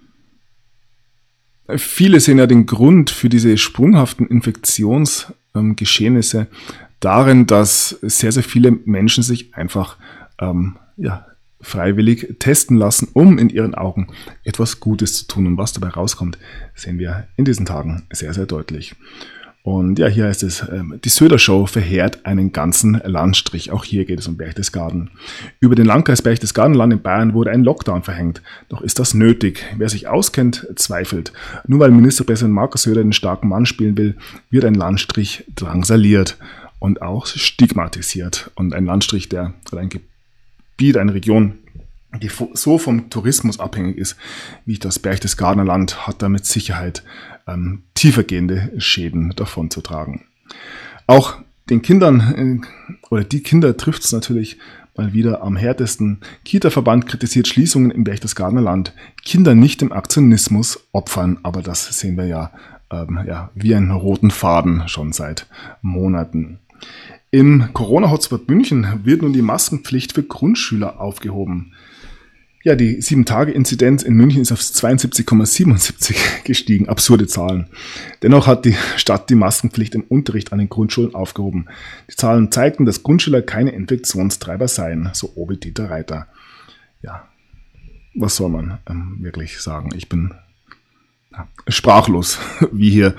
viele sehen ja den Grund für diese sprunghaften Infektionsgeschehnisse darin, dass sehr, sehr viele Menschen sich einfach freiwillig testen lassen, um in ihren Augen etwas Gutes zu tun. Und was dabei rauskommt, sehen wir in diesen Tagen sehr, sehr deutlich. Und ja, hier heißt es, die Söder-Show verheert einen ganzen Landstrich. Auch hier geht es um Berchtesgaden. Über den Landkreis Berchtesgadenland in Bayern wurde ein Lockdown verhängt. Doch ist das nötig? Wer sich auskennt, zweifelt. Nur weil Ministerpräsident Markus Söder den starken Mann spielen will, wird ein Landstrich drangsaliert und auch stigmatisiert. Und ein Landstrich, der ein Gebiet, eine Region, die so vom Tourismus abhängig ist, wie das Berchtesgadener Land, hat da mit Sicherheit tiefergehende Schäden davon zu tragen. Auch den Kindern oder die Kinder trifft es natürlich mal wieder am härtesten. Kita-Verband kritisiert Schließungen im Berchtesgadener Land. Kinder nicht im Aktionismus opfern, aber das sehen wir ja wie einen roten Faden schon seit Monaten. Im Corona-Hotspot München wird nun die Maskenpflicht für Grundschüler aufgehoben. Ja, die 7-Tage-Inzidenz in München ist auf 72,77 gestiegen. Absurde Zahlen. Dennoch hat die Stadt die Maskenpflicht im Unterricht an den Grundschulen aufgehoben. Die Zahlen zeigten, dass Grundschüler keine Infektionstreiber seien, so Obi-Dieter Reiter. Ja, was soll man wirklich sagen? Ich bin sprachlos, wie hier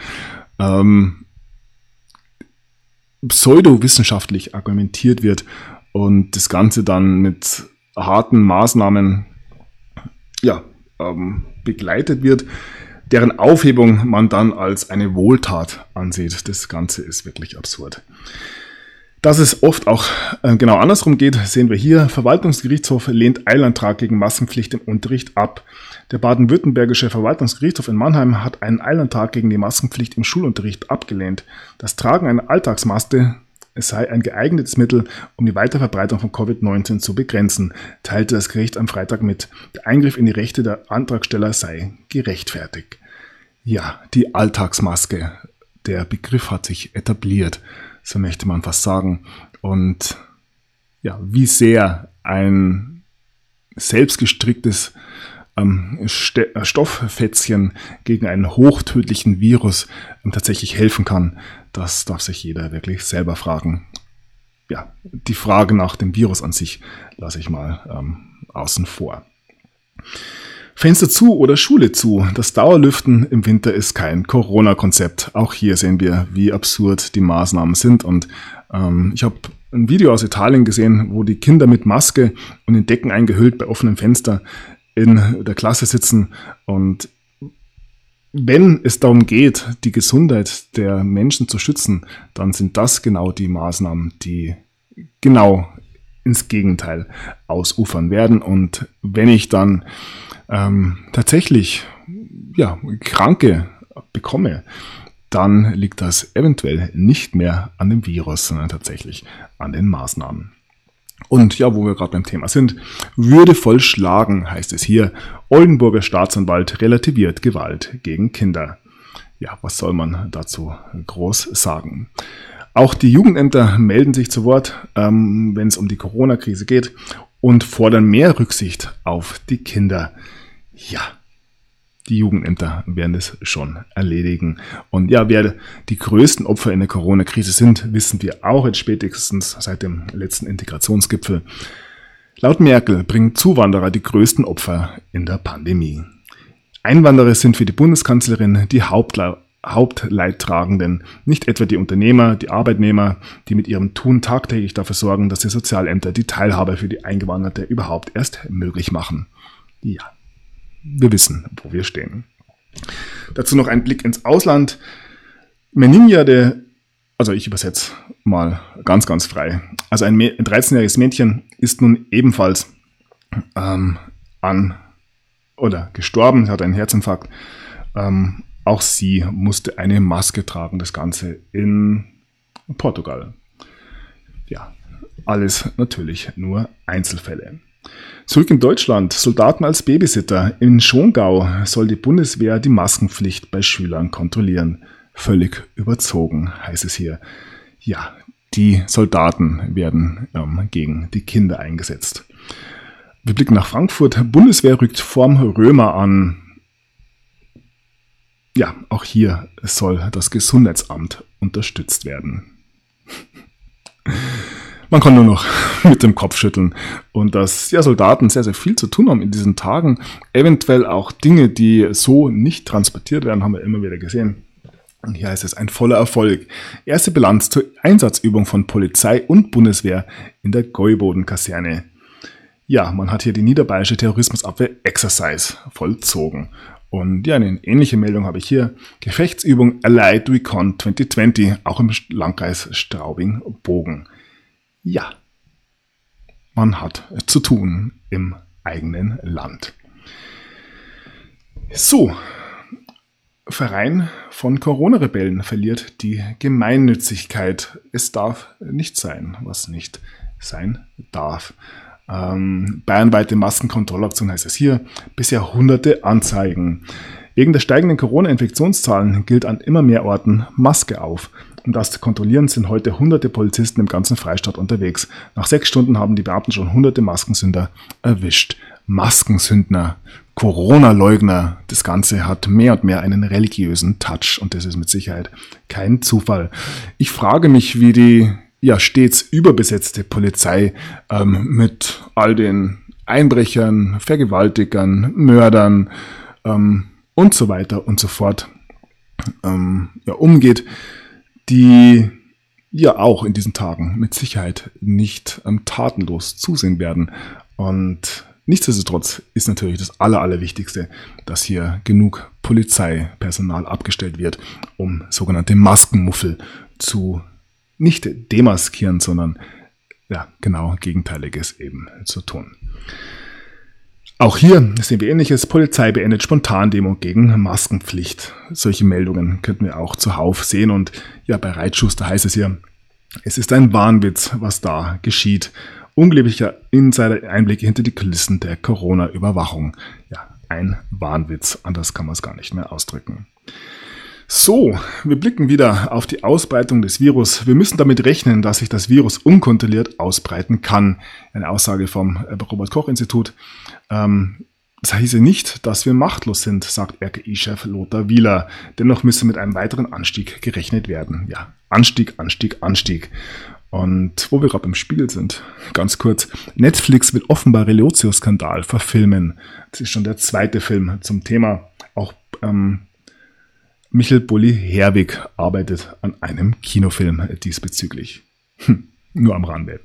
pseudowissenschaftlich argumentiert wird und das Ganze dann mit harten Maßnahmen begleitet wird, deren Aufhebung man dann als eine Wohltat ansieht. Das Ganze ist wirklich absurd. Dass es oft auch genau andersrum geht, sehen wir hier. Verwaltungsgerichtshof lehnt Eilantrag gegen Maskenpflicht im Unterricht ab. Der baden-württembergische Verwaltungsgerichtshof in Mannheim hat einen Eilantrag gegen die Maskenpflicht im Schulunterricht abgelehnt. Das Tragen einer Alltagsmaske sei ein geeignetes Mittel, um die Weiterverbreitung von Covid-19 zu begrenzen, teilte das Gericht am Freitag mit. Der Eingriff in die Rechte der Antragsteller sei gerechtfertigt. Ja, die Alltagsmaske. Der Begriff hat sich etabliert, so möchte man fast sagen. Und ja, wie sehr ein selbstgestricktes Stofffätzchen gegen einen hochtödlichen Virus tatsächlich helfen kann, das darf sich jeder wirklich selber fragen. Ja, die Frage nach dem Virus an sich lasse ich mal außen vor. Fenster zu oder Schule zu. Das Dauerlüften im Winter ist kein Corona-Konzept. Auch hier sehen wir, wie absurd die Maßnahmen sind. Und ich habe ein Video aus Italien gesehen, wo die Kinder mit Maske und in Decken eingehüllt bei offenem Fenster in der Klasse sitzen. Und wenn es darum geht, die Gesundheit der Menschen zu schützen, dann sind das genau die Maßnahmen, die genau ins Gegenteil ausufern werden. Und wenn ich dann tatsächlich Kranke bekomme, dann liegt das eventuell nicht mehr an dem Virus, sondern tatsächlich an den Maßnahmen. Und ja, wo wir gerade beim Thema sind, würdevoll schlagen, heißt es hier. Oldenburger Staatsanwalt relativiert Gewalt gegen Kinder. Ja, was soll man dazu groß sagen? Auch die Jugendämter melden sich zu Wort, wenn es um die Corona-Krise geht und fordern mehr Rücksicht auf die Kinder. Ja, die Jugendämter werden es schon erledigen. Und ja, wer die größten Opfer in der Corona-Krise sind, wissen wir auch jetzt spätestens seit dem letzten Integrationsgipfel. Laut Merkel bringen Zuwanderer die größten Opfer in der Pandemie. Einwanderer sind für die Bundeskanzlerin die Hauptleidtragenden, nicht etwa die Unternehmer, die Arbeitnehmer, die mit ihrem Tun tagtäglich dafür sorgen, dass die Sozialämter die Teilhabe für die Eingewanderte überhaupt erst möglich machen. Ja. Wir wissen, wo wir stehen. Dazu noch ein Blick ins Ausland. Meninja, ich übersetze mal ganz, ganz frei. Also ein 13-jähriges Mädchen ist nun ebenfalls gestorben, sie hat einen Herzinfarkt. Auch sie musste eine Maske tragen, das Ganze in Portugal. Ja, alles natürlich nur Einzelfälle. Zurück in Deutschland, Soldaten als Babysitter. In Schongau soll die Bundeswehr die Maskenpflicht bei Schülern kontrollieren. Völlig überzogen, heißt es hier. Ja, die Soldaten werden gegen die Kinder eingesetzt. Wir blicken nach Frankfurt. Bundeswehr rückt vorm Römer an. Ja, auch hier soll das Gesundheitsamt unterstützt werden. Man kann nur noch mit dem Kopf schütteln. Und dass Soldaten sehr, sehr viel zu tun haben in diesen Tagen. Eventuell auch Dinge, die so nicht transportiert werden, haben wir immer wieder gesehen. Und hier heißt es ein voller Erfolg. Erste Bilanz zur Einsatzübung von Polizei und Bundeswehr in der Gäuboden-Kaserne. Ja, man hat hier die Niederbayerische Terrorismusabwehr Exercise vollzogen. Und ja, eine ähnliche Meldung habe ich hier. Gefechtsübung Allied Recon 2020, auch im Landkreis Straubing-Bogen. Ja, man hat zu tun im eigenen Land. So, Verein von Corona-Rebellen verliert die Gemeinnützigkeit. Es darf nicht sein, was nicht sein darf. Bayernweite Maskenkontrollaktion heißt es hier. Bisher hunderte Anzeigen. Wegen der steigenden Corona-Infektionszahlen gilt an immer mehr Orten Maske auf. Um das zu kontrollieren, sind heute hunderte Polizisten im ganzen Freistaat unterwegs. Nach 6 Stunden haben die Beamten schon hunderte Maskensünder erwischt. Maskensündner, Corona-Leugner, das Ganze hat mehr und mehr einen religiösen Touch und das ist mit Sicherheit kein Zufall. Ich frage mich, wie die stets überbesetzte Polizei mit all den Einbrechern, Vergewaltigern, Mördern und so weiter und so fort umgeht, die auch in diesen Tagen mit Sicherheit nicht tatenlos zusehen werden. Und nichtsdestotrotz ist natürlich das Allerwichtigste, dass hier genug Polizeipersonal abgestellt wird, um sogenannte Maskenmuffel zu nicht demaskieren, sondern genau Gegenteiliges eben zu tun. Auch hier sehen wir Ähnliches. Polizei beendet Spontandemo gegen Maskenpflicht. Solche Meldungen könnten wir auch zuhauf sehen. Und bei Reitschuster heißt es hier, es ist ein Wahnwitz, was da geschieht. Unglaublicher Insider-Einblick hinter die Kulissen der Corona-Überwachung. Ja, ein Wahnwitz. Anders kann man es gar nicht mehr ausdrücken. So, wir blicken wieder auf die Ausbreitung des Virus. Wir müssen damit rechnen, dass sich das Virus unkontrolliert ausbreiten kann. Eine Aussage vom Robert-Koch-Institut. Das hieße nicht, dass wir machtlos sind, sagt RKI-Chef Lothar Wieler. Dennoch müsse mit einem weiteren Anstieg gerechnet werden. Ja, Anstieg. Und wo wir gerade beim Spiegel sind, ganz kurz. Netflix will offenbar Relotio-Skandal verfilmen. Das ist schon der 2. Film zum Thema. Auch Michel Bulli-Herwig arbeitet an einem Kinofilm diesbezüglich. Nur am Rande.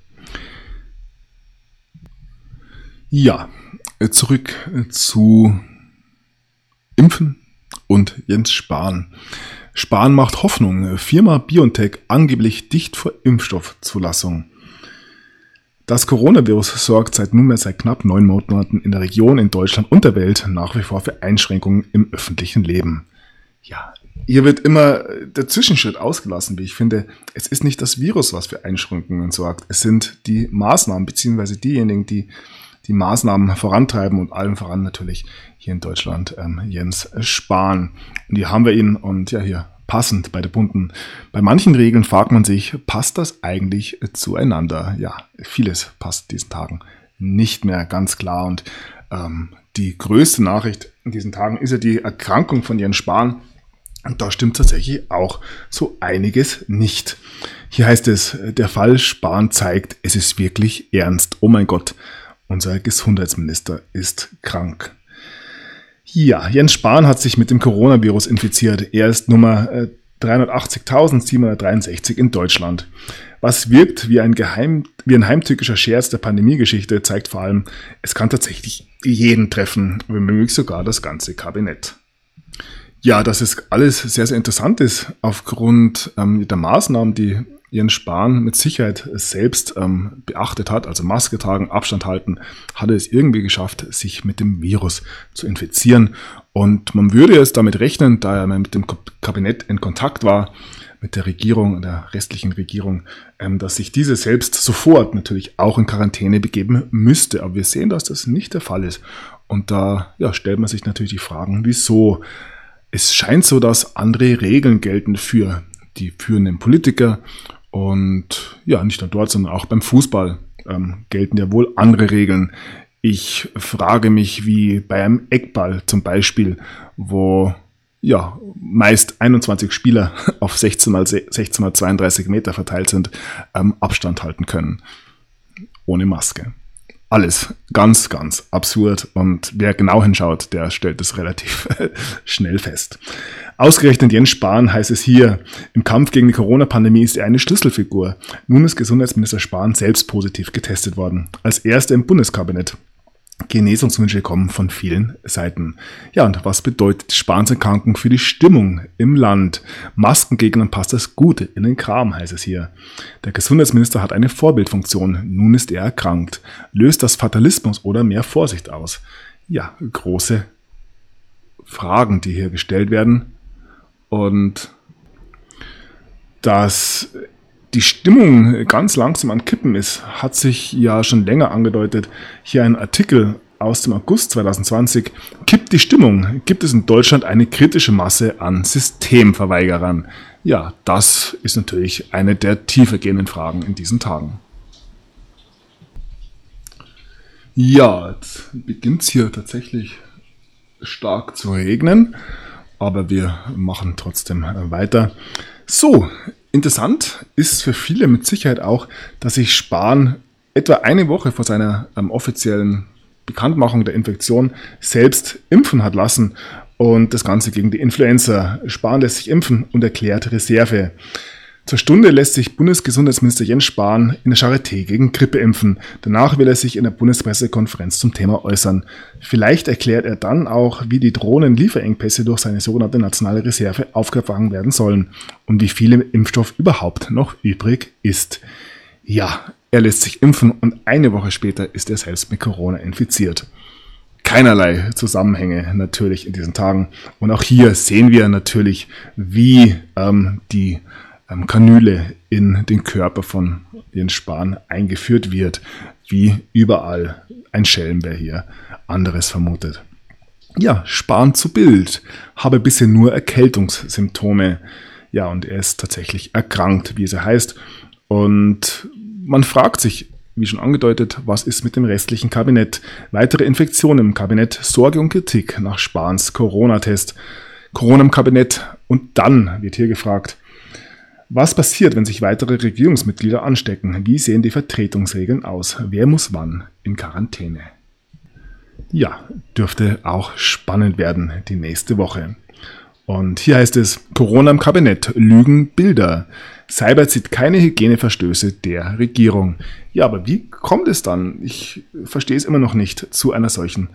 Ja, zurück zu Impfen und Jens Spahn. Spahn macht Hoffnung. Firma BioNTech angeblich dicht vor Impfstoffzulassung. Das Coronavirus sorgt seit knapp 9 Monaten in der Region, in Deutschland und der Welt nach wie vor für Einschränkungen im öffentlichen Leben. Ja, hier wird immer der Zwischenschritt ausgelassen, wie ich finde. Es ist nicht das Virus, was für Einschränkungen sorgt. Es sind die Maßnahmen, beziehungsweise diejenigen, die die Maßnahmen vorantreiben und allen voran natürlich hier in Deutschland Jens Spahn. Und hier haben wir ihn und hier passend bei der Bunten. Bei manchen Regeln fragt man sich, passt das eigentlich zueinander? Ja, vieles passt diesen Tagen nicht mehr, ganz klar. Und die größte Nachricht in diesen Tagen ist ja die Erkrankung von Jens Spahn. Und da stimmt tatsächlich auch so einiges nicht. Hier heißt es, der Fall Spahn zeigt, es ist wirklich ernst. Oh mein Gott, unser Gesundheitsminister ist krank. Ja, Jens Spahn hat sich mit dem Coronavirus infiziert. Er ist Nummer 380.763 in Deutschland. Was wirkt wie ein heimtückischer Scherz der Pandemiegeschichte, zeigt vor allem, es kann tatsächlich jeden treffen, womöglich sogar das ganze Kabinett. Ja, dass es alles sehr, sehr interessant ist aufgrund der Maßnahmen, die Jens Spahn mit Sicherheit selbst beachtet hat, also Maske tragen, Abstand halten, hat er es irgendwie geschafft, sich mit dem Virus zu infizieren. Und man würde jetzt damit rechnen, da er mit dem Kabinett in Kontakt war, mit der Regierung, der restlichen Regierung, dass sich diese selbst sofort natürlich auch in Quarantäne begeben müsste. Aber wir sehen, dass das nicht der Fall ist. Und da stellt man sich natürlich die Fragen, wieso? Es scheint so, dass andere Regeln gelten für die führenden Politiker. Und ja, nicht nur dort, sondern auch beim Fußball gelten ja wohl andere Regeln. Ich frage mich, wie bei einem Eckball zum Beispiel, wo meist 21 Spieler auf 16 mal 32 Meter verteilt sind, Abstand halten können. Ohne Maske. Alles ganz, ganz absurd und wer genau hinschaut, der stellt es relativ schnell fest. Ausgerechnet Jens Spahn heißt es hier, im Kampf gegen die Corona-Pandemie ist er eine Schlüsselfigur. Nun ist Gesundheitsminister Spahn selbst positiv getestet worden. Als erster im Bundeskabinett. Genesungswünsche kommen von vielen Seiten. Ja, und was bedeutet Spahns Erkrankung für die Stimmung im Land? Maskengegnern passt das Gute in den Kram, heißt es hier. Der Gesundheitsminister hat eine Vorbildfunktion. Nun ist er erkrankt. Löst das Fatalismus oder mehr Vorsicht aus? Ja, große Fragen, die hier gestellt werden. Und dass die Stimmung ganz langsam am Kippen ist, hat sich ja schon länger angedeutet. Hier ein Artikel aus dem August 2020. Kippt die Stimmung? Gibt es in Deutschland eine kritische Masse an Systemverweigerern? Ja, das ist natürlich eine der tiefergehenden Fragen in diesen Tagen. Ja, jetzt beginnt es hier tatsächlich stark zu regnen, aber wir machen trotzdem weiter. So, interessant ist für viele mit Sicherheit auch, dass sich Spahn etwa eine Woche vor seiner offiziellen Bekanntmachung der Infektion selbst impfen hat lassen und das Ganze gegen die Influenza. Spahn lässt sich impfen und erklärt Reserve. Zur Stunde lässt sich Bundesgesundheitsminister Jens Spahn in der Charité gegen Grippe impfen. Danach will er sich in der Bundespressekonferenz zum Thema äußern. Vielleicht erklärt er dann auch, wie die drohenden Lieferengpässe durch seine sogenannte nationale Reserve aufgefangen werden sollen und wie viel Impfstoff überhaupt noch übrig ist. Ja, er lässt sich impfen und eine Woche später ist er selbst mit Corona infiziert. Keinerlei Zusammenhänge natürlich in diesen Tagen. Und auch hier sehen wir natürlich, wie die Kanüle in den Körper von Jens Spahn eingeführt wird, wie überall ein Schelm, wer hier anderes vermutet. Ja, Spahn zu Bild, habe bisher nur Erkältungssymptome. Ja, und er ist tatsächlich erkrankt, wie es heißt. Und man fragt sich, wie schon angedeutet, was ist mit dem restlichen Kabinett? Weitere Infektionen im Kabinett, Sorge und Kritik nach Spahns Corona-Test. Corona im Kabinett und dann wird hier gefragt, was passiert, wenn sich weitere Regierungsmitglieder anstecken? Wie sehen die Vertretungsregeln aus? Wer muss wann in Quarantäne? Ja, dürfte auch spannend werden die nächste Woche. Und hier heißt es, Corona im Kabinett, Lügen, Bilder. Seibert sieht keine Hygieneverstöße der Regierung. Ja, aber wie kommt es dann? Ich verstehe es immer noch nicht zu einer solchen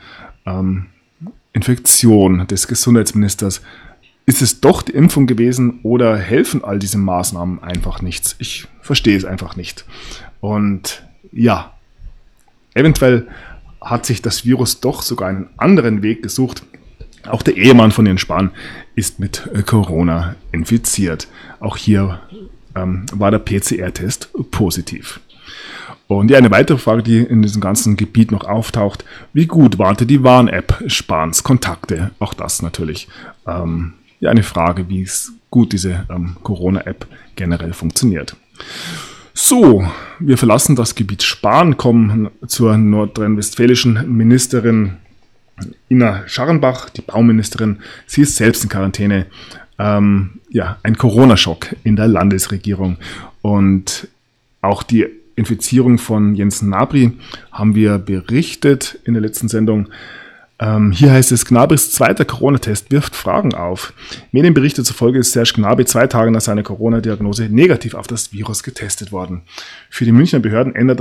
Infektion des Gesundheitsministers. Ist es doch die Impfung gewesen oder helfen all diese Maßnahmen einfach nichts? Ich verstehe es einfach nicht. Und ja, eventuell hat sich das Virus doch sogar einen anderen Weg gesucht. Auch der Ehemann von Jens Spahn ist mit Corona infiziert. Auch hier war der PCR-Test positiv. Und ja, eine weitere Frage, die in diesem ganzen Gebiet noch auftaucht, wie gut warnte die Warn-App Spahns Kontakte? Auch das natürlich eine Frage, wie gut diese Corona-App generell funktioniert. So, wir verlassen das Gebiet Spahn, kommen zur nordrhein-westfälischen Ministerin Ina Scharrenbach, die Bauministerin. Sie ist selbst in Quarantäne. Ein Corona-Schock in der Landesregierung. Und auch die Infizierung von Jens Gnabry haben wir berichtet in der letzten Sendung. Hier heißt es, Gnabrys zweiter Corona-Test wirft Fragen auf. Medienberichte zufolge ist Serge Gnabry 2 Tage nach seiner Corona-Diagnose negativ auf das Virus getestet worden. Für die Münchner Behörden ändert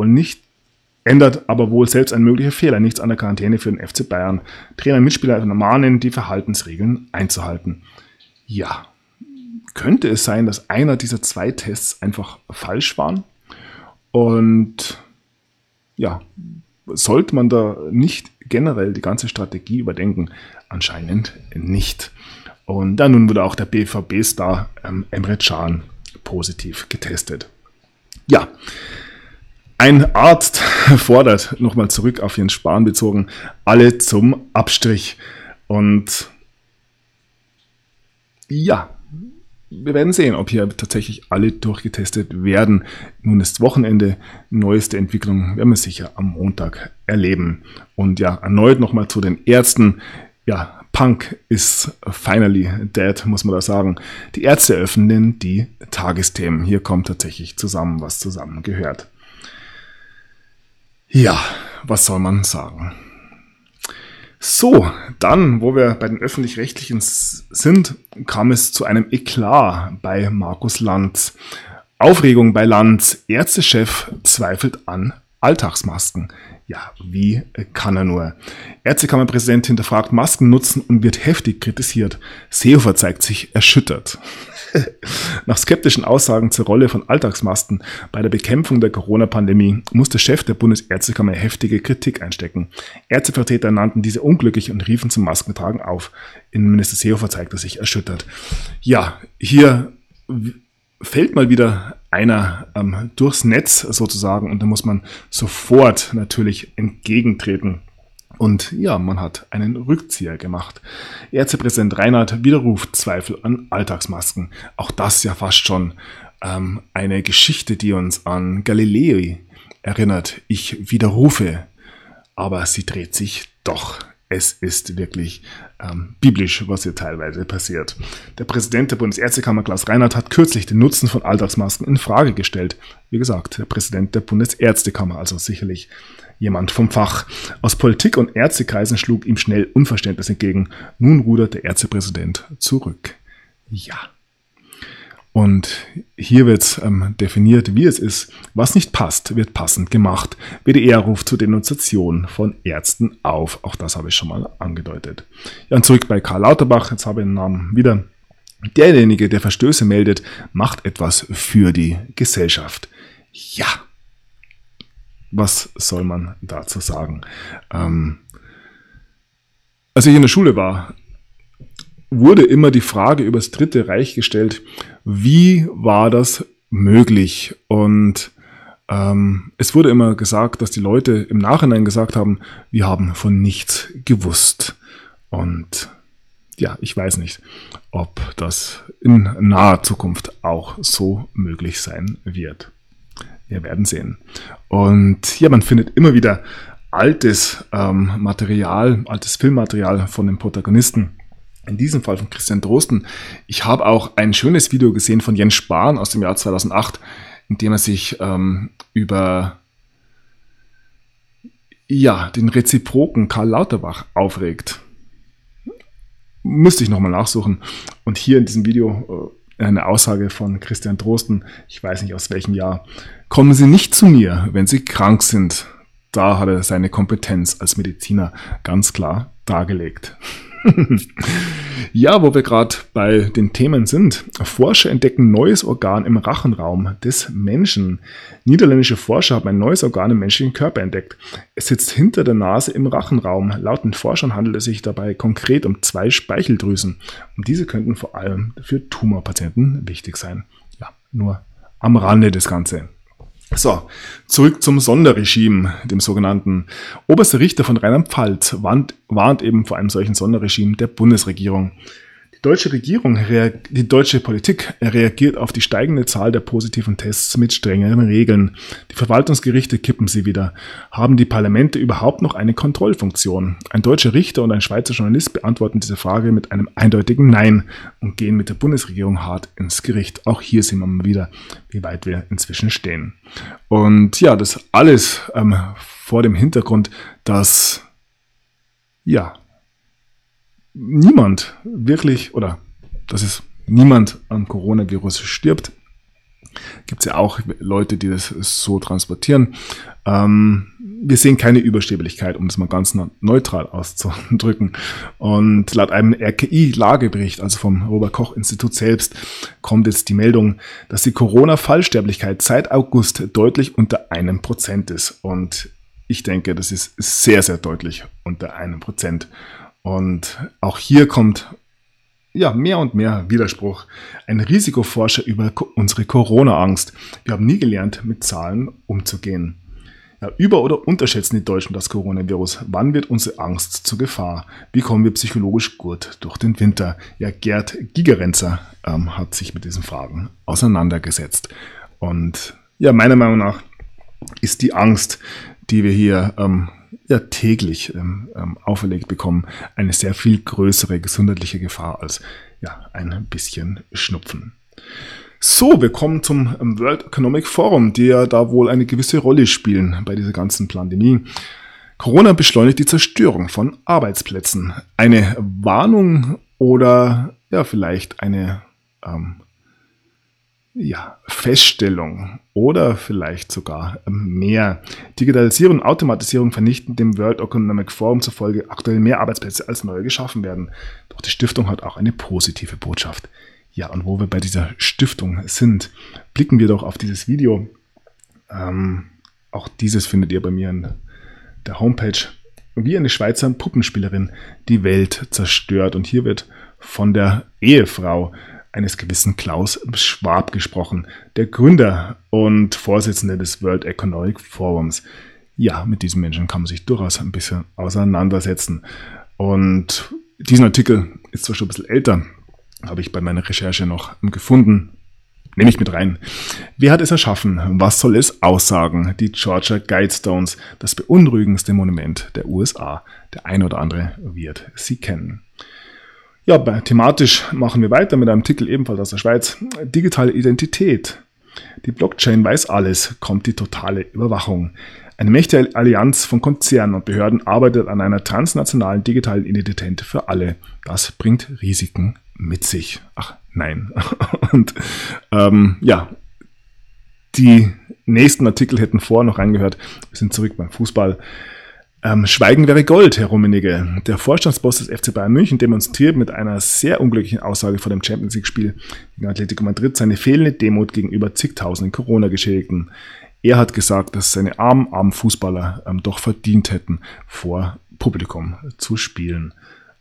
aber wohl selbst ein möglicher Fehler nichts an der Quarantäne für den FC Bayern. Trainer und Mitspieler mahnen, die Verhaltensregeln einzuhalten. Ja, könnte es sein, dass einer dieser 2 Tests einfach falsch waren? Und ja, sollte man da nicht generell die ganze Strategie überdenken? Anscheinend nicht. Und dann nun wurde auch der BVB-Star Emre Can positiv getestet. Ja, ein Arzt fordert, nochmal zurück auf Jens Spahn bezogen, alle zum Abstrich. Und ja, wir werden sehen, ob hier tatsächlich alle durchgetestet werden. Nun ist Wochenende, neueste Entwicklung werden wir sicher am Montag erleben. Und ja, erneut nochmal zu den Ärzten. Ja, Punk is finally dead, muss man da sagen. Die Ärzte eröffnen die Tagesthemen. Hier kommt tatsächlich zusammen, was zusammengehört. Ja, was soll man sagen? So, dann, wo wir bei den Öffentlich-Rechtlichen sind, kam es zu einem Eklat bei Markus Lanz. Aufregung bei Lanz. Ärztechef zweifelt an Alltagsmasken. Ja, wie kann er nur? Ärztekammerpräsident hinterfragt Maskennutzen und wird heftig kritisiert. Seehofer zeigt sich erschüttert. Nach skeptischen Aussagen zur Rolle von Alltagsmasken bei der Bekämpfung der Corona-Pandemie muss der Chef der Bundesärztekammer heftige Kritik einstecken. Ärztevertreter nannten diese unglücklich und riefen zum Maskentragen auf. Innenminister Seehofer zeigte sich erschüttert. Ja, hier fällt mal wieder einer durchs Netz sozusagen und da muss man sofort natürlich entgegentreten. Und ja, man hat einen Rückzieher gemacht. Ärztepräsident Reinhardt widerruft Zweifel an Alltagsmasken. Auch das ja fast schon eine Geschichte, die uns an Galilei erinnert. Ich widerrufe, aber sie dreht sich doch. Es ist wirklich biblisch, was hier teilweise passiert. Der Präsident der Bundesärztekammer, Klaus Reinhardt, hat kürzlich den Nutzen von Alltagsmasken in Frage gestellt. Wie gesagt, der Präsident der Bundesärztekammer, also sicherlich jemand vom Fach. Aus Politik- und Ärztekreisen schlug ihm schnell Unverständnis entgegen. Nun rudert der Ärztepräsident zurück. Ja. Und hier wird definiert, wie es ist. Was nicht passt, wird passend gemacht. WDR ruft zur Denunziation von Ärzten auf. Auch das habe ich schon mal angedeutet. Ja, und zurück bei Karl Lauterbach. Jetzt habe ich den Namen wieder. Derjenige, der Verstöße meldet, macht etwas für die Gesellschaft. Ja. Was soll man dazu sagen? Als ich in der Schule war, wurde immer die Frage über das Dritte Reich gestellt, wie war das möglich? Und es wurde immer gesagt, dass die Leute im Nachhinein gesagt haben, wir haben von nichts gewusst. Und ja, ich weiß nicht, ob das in naher Zukunft auch so möglich sein wird. Wir werden sehen. Und ja, man findet immer wieder altes Material, altes Filmmaterial von den Protagonisten. In diesem Fall von Christian Drosten. Ich habe auch ein schönes Video gesehen von Jens Spahn aus dem Jahr 2008, in dem er sich über den reziproken Karl Lauterbach aufregt. Müsste ich nochmal nachsuchen. Und hier in diesem Video eine Aussage von Christian Drosten, ich weiß nicht aus welchem Jahr: Kommen Sie nicht zu mir, wenn Sie krank sind. Da hat er seine Kompetenz als Mediziner ganz klar dargelegt. Ja, wo wir gerade bei den Themen sind. Forscher entdecken neues Organ im Rachenraum des Menschen. Niederländische Forscher haben ein neues Organ im menschlichen Körper entdeckt. Es sitzt hinter der Nase im Rachenraum. Laut den Forschern handelt es sich dabei konkret um 2 Speicheldrüsen. Und diese könnten vor allem für Tumorpatienten wichtig sein. Ja, nur am Rande das Ganze. So, zurück zum Sonderregime, dem sogenannten. Oberster Richter von Rheinland-Pfalz warnt eben vor einem solchen Sonderregime der Bundesregierung. Die deutsche Politik reagiert auf die steigende Zahl der positiven Tests mit strengeren Regeln. Die Verwaltungsgerichte kippen sie wieder. Haben die Parlamente überhaupt noch eine Kontrollfunktion? Ein deutscher Richter und ein Schweizer Journalist beantworten diese Frage mit einem eindeutigen Nein und gehen mit der Bundesregierung hart ins Gericht. Auch hier sehen wir mal wieder, wie weit wir inzwischen stehen. Und ja, das alles vor dem Hintergrund, dass niemand wirklich, oder dass es niemand am Coronavirus stirbt. Gibt es ja auch Leute, die das so transportieren. Wir sehen keine Übersterblichkeit, um das mal ganz neutral auszudrücken. Und laut einem RKI-Lagebericht, also vom Robert-Koch-Institut selbst, kommt jetzt die Meldung, dass die Corona-Fallsterblichkeit seit August deutlich unter 1% ist. Und ich denke, das ist sehr, sehr deutlich unter 1%. Und auch hier kommt ja, mehr und mehr Widerspruch. Ein Risikoforscher über unsere Corona-Angst. Wir haben nie gelernt, mit Zahlen umzugehen. Ja, oder unterschätzen die Deutschen das Coronavirus? Wann wird unsere Angst zur Gefahr? Wie kommen wir psychologisch gut durch den Winter? Ja, Gerd Gigerenzer hat sich mit diesen Fragen auseinandergesetzt. Und ja, meiner Meinung nach ist die Angst, die wir hier täglich auferlegt bekommen, eine sehr viel größere gesundheitliche Gefahr als ein bisschen Schnupfen. So, wir kommen zum World Economic Forum, die ja da wohl eine gewisse Rolle spielen bei dieser ganzen Pandemie. Corona beschleunigt die Zerstörung von Arbeitsplätzen. Eine Warnung oder vielleicht eine Feststellung oder vielleicht sogar mehr. Digitalisierung und Automatisierung vernichten dem World Economic Forum zufolge aktuell mehr Arbeitsplätze als neue geschaffen werden. Doch die Stiftung hat auch eine positive Botschaft. Ja, und wo wir bei dieser Stiftung sind, blicken wir doch auf dieses Video. Auch dieses findet ihr bei mir in der Homepage. Wie eine Schweizer Puppenspielerin die Welt zerstört. Und hier wird von der Ehefrau eines gewissen Klaus Schwab gesprochen, der Gründer und Vorsitzende des World Economic Forums. Ja, mit diesem Menschen kann man sich durchaus ein bisschen auseinandersetzen. Und diesen Artikel ist zwar schon ein bisschen älter, habe ich bei meiner Recherche noch gefunden. Nehme ich mit rein. Wer hat es erschaffen? Was soll es aussagen? Die Georgia Guidestones, das beunruhigendste Monument der USA. Der ein oder andere wird sie kennen. Ja, thematisch machen wir weiter mit einem Titel ebenfalls aus der Schweiz. Digitale Identität. Die Blockchain weiß alles, kommt die totale Überwachung. Eine mächtige Allianz von Konzernen und Behörden arbeitet an einer transnationalen digitalen Identität für alle. Das bringt Risiken mit sich. Ach nein. Und die nächsten Artikel hätten vorher noch reingehört. Wir sind zurück beim Fußball. Schweigen wäre Gold, Herr Rummenigge. Der Vorstandsboss des FC Bayern München demonstriert mit einer sehr unglücklichen Aussage vor dem Champions League-Spiel gegen Atletico Madrid seine fehlende Demut gegenüber zigtausenden Corona-Geschädigten. Er hat gesagt, dass seine armen Fußballer doch verdient hätten, vor Publikum zu spielen.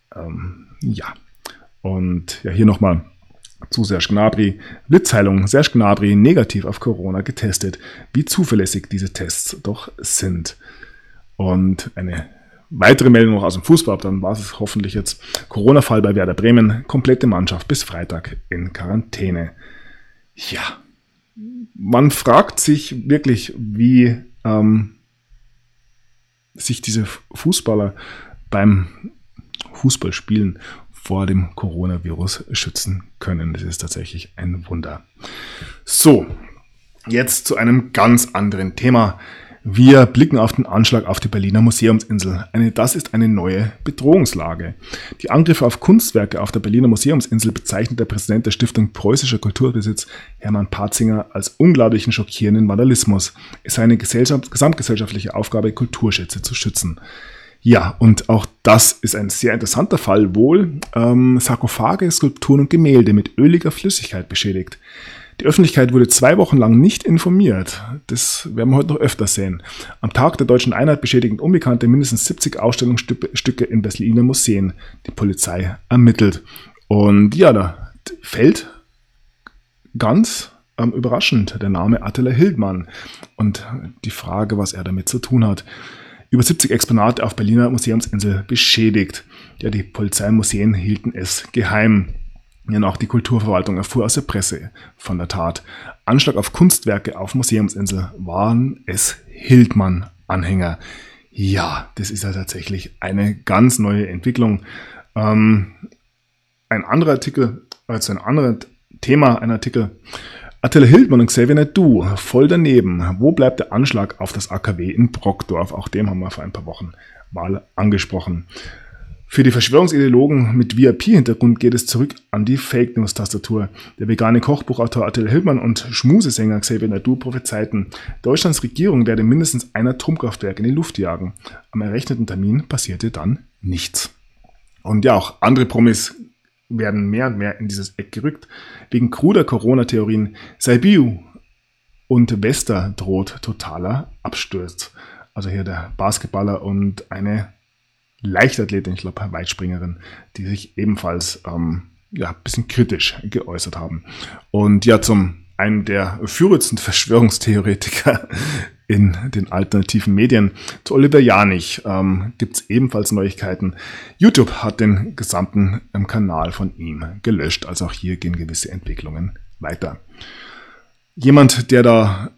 Und hier nochmal zu Serge Gnabry. Blitzheilung, Serge Gnabry negativ auf Corona getestet. Wie zuverlässig diese Tests doch sind. Und eine weitere Meldung noch aus dem Fußball, dann war es hoffentlich jetzt. Corona-Fall bei Werder Bremen, komplette Mannschaft bis Freitag in Quarantäne. Ja, man fragt sich wirklich, wie sich diese Fußballer beim Fußballspielen vor dem Coronavirus schützen können. Das ist tatsächlich ein Wunder. So, jetzt zu einem ganz anderen Thema. Wir blicken auf den Anschlag auf die Berliner Museumsinsel. Das ist eine neue Bedrohungslage. Die Angriffe auf Kunstwerke auf der Berliner Museumsinsel bezeichnet der Präsident der Stiftung Preußischer Kulturbesitz, Hermann Patzinger, als unglaublichen schockierenden Vandalismus. Es sei eine gesamtgesellschaftliche Aufgabe, Kulturschätze zu schützen. Ja, und auch das ist ein sehr interessanter Fall wohl. Sarkophage, Skulpturen und Gemälde mit öliger Flüssigkeit beschädigt. Die Öffentlichkeit wurde 2 Wochen lang nicht informiert. Das werden wir heute noch öfter sehen. Am Tag der Deutschen Einheit beschädigen Unbekannte mindestens 70 Ausstellungsstücke in Berliner Museen. Die Polizei ermittelt. Und ja, da fällt ganz überraschend der Name Attila Hildmann. Und die Frage, was er damit zu tun hat. Über 70 Exponate auf Berliner Museumsinsel beschädigt. Ja, die Polizei und Museen hielten es geheim. Ja, auch die Kulturverwaltung erfuhr aus der Presse von der Tat. Anschlag auf Kunstwerke auf Museumsinsel, waren es Hildmann-Anhänger. Ja, das ist ja tatsächlich eine ganz neue Entwicklung. Ein anderer Artikel, also ein anderes Thema, ein Artikel. Attila Hildmann und Xavier Naidu, voll daneben. Wo bleibt der Anschlag auf das AKW in Brockdorf? Auch dem haben wir vor ein paar Wochen mal angesprochen. Für die Verschwörungsideologen mit VIP-Hintergrund geht es zurück an die Fake-News-Tastatur. Der vegane Kochbuchautor Attila Hildmann und Schmusesänger Xavier Naidu prophezeiten, Deutschlands Regierung werde mindestens ein Atomkraftwerk in die Luft jagen. Am errechneten Termin passierte dann nichts. Und ja, auch andere Promis werden mehr und mehr in dieses Eck gerückt. Wegen kruder Corona-Theorien Saibiu und Wester droht totaler Absturz. Also hier der Basketballer und eine Leichtathletin, ich glaube Weitspringerin, die sich ebenfalls ein bisschen kritisch geäußert haben. Und ja, zum einen der führendsten Verschwörungstheoretiker in den alternativen Medien, zu Oliver Janich, gibt es ebenfalls Neuigkeiten. YouTube hat den gesamten Kanal von ihm gelöscht, also auch hier gehen gewisse Entwicklungen weiter. Jemand, der da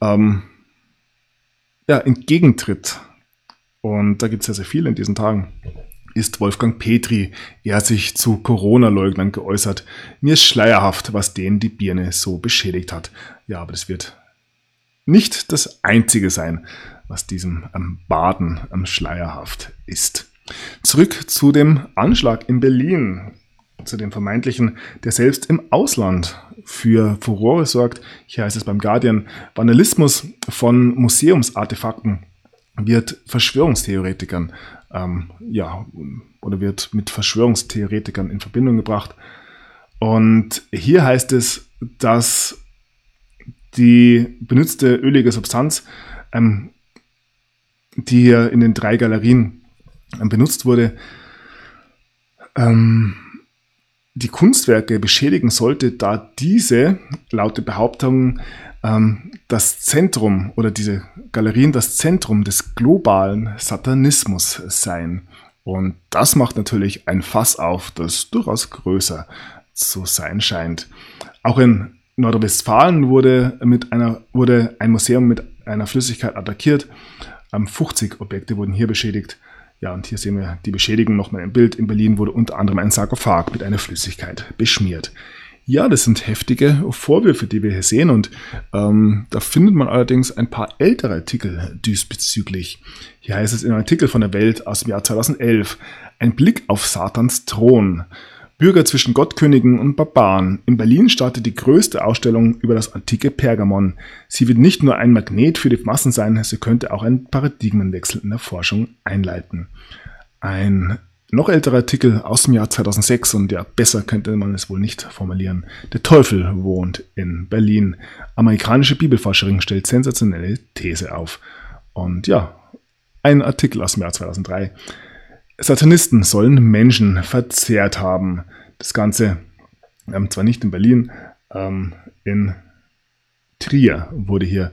entgegentritt, und da gibt es ja sehr viele in diesen Tagen, ist Wolfgang Petri. Er hat sich zu Corona-Leugnern geäußert. Mir ist schleierhaft, was denen die Birne so beschädigt hat. Ja, aber das wird nicht das Einzige sein, was diesem Baden schleierhaft ist. Zurück zu dem Anschlag in Berlin, zu dem vermeintlichen, der selbst im Ausland für Furore sorgt. Hier heißt es beim Guardian, Vandalismus von Museumsartefakten wird Verschwörungstheoretikern oder wird mit Verschwörungstheoretikern in Verbindung gebracht. Und hier heißt es, dass die benutzte ölige Substanz, die hier in den 3 Galerien benutzt wurde, die Kunstwerke beschädigen sollte, da diese, laut der Behauptung, das Zentrum oder diese Galerien das Zentrum des globalen Satanismus seien. Und das macht natürlich ein Fass auf, das durchaus größer zu sein scheint. Auch in Nordrhein-Westfalen wurde ein Museum mit einer Flüssigkeit attackiert. 50 Objekte wurden hier beschädigt. Ja, und hier sehen wir die Beschädigung nochmal im Bild. In Berlin wurde unter anderem ein Sarkophag mit einer Flüssigkeit beschmiert. Ja, das sind heftige Vorwürfe, die wir hier sehen, und da findet man allerdings ein paar ältere Artikel diesbezüglich. Hier heißt es in einem Artikel von der Welt aus dem Jahr 2011, ein Blick auf Satans Thron. Bürger zwischen Gottkönigen und Barbaren. In Berlin startet die größte Ausstellung über das antike Pergamon. Sie wird nicht nur ein Magnet für die Massen sein, sie könnte auch einen Paradigmenwechsel in der Forschung einleiten. Ein noch älterer Artikel aus dem Jahr 2006, und ja, besser könnte man es wohl nicht formulieren. Der Teufel wohnt in Berlin. Amerikanische Bibelforscherin stellt sensationelle These auf. Und ja, ein Artikel aus dem Jahr 2003. Satanisten sollen Menschen verzehrt haben. Das Ganze zwar nicht in Berlin, in Trier wurde hier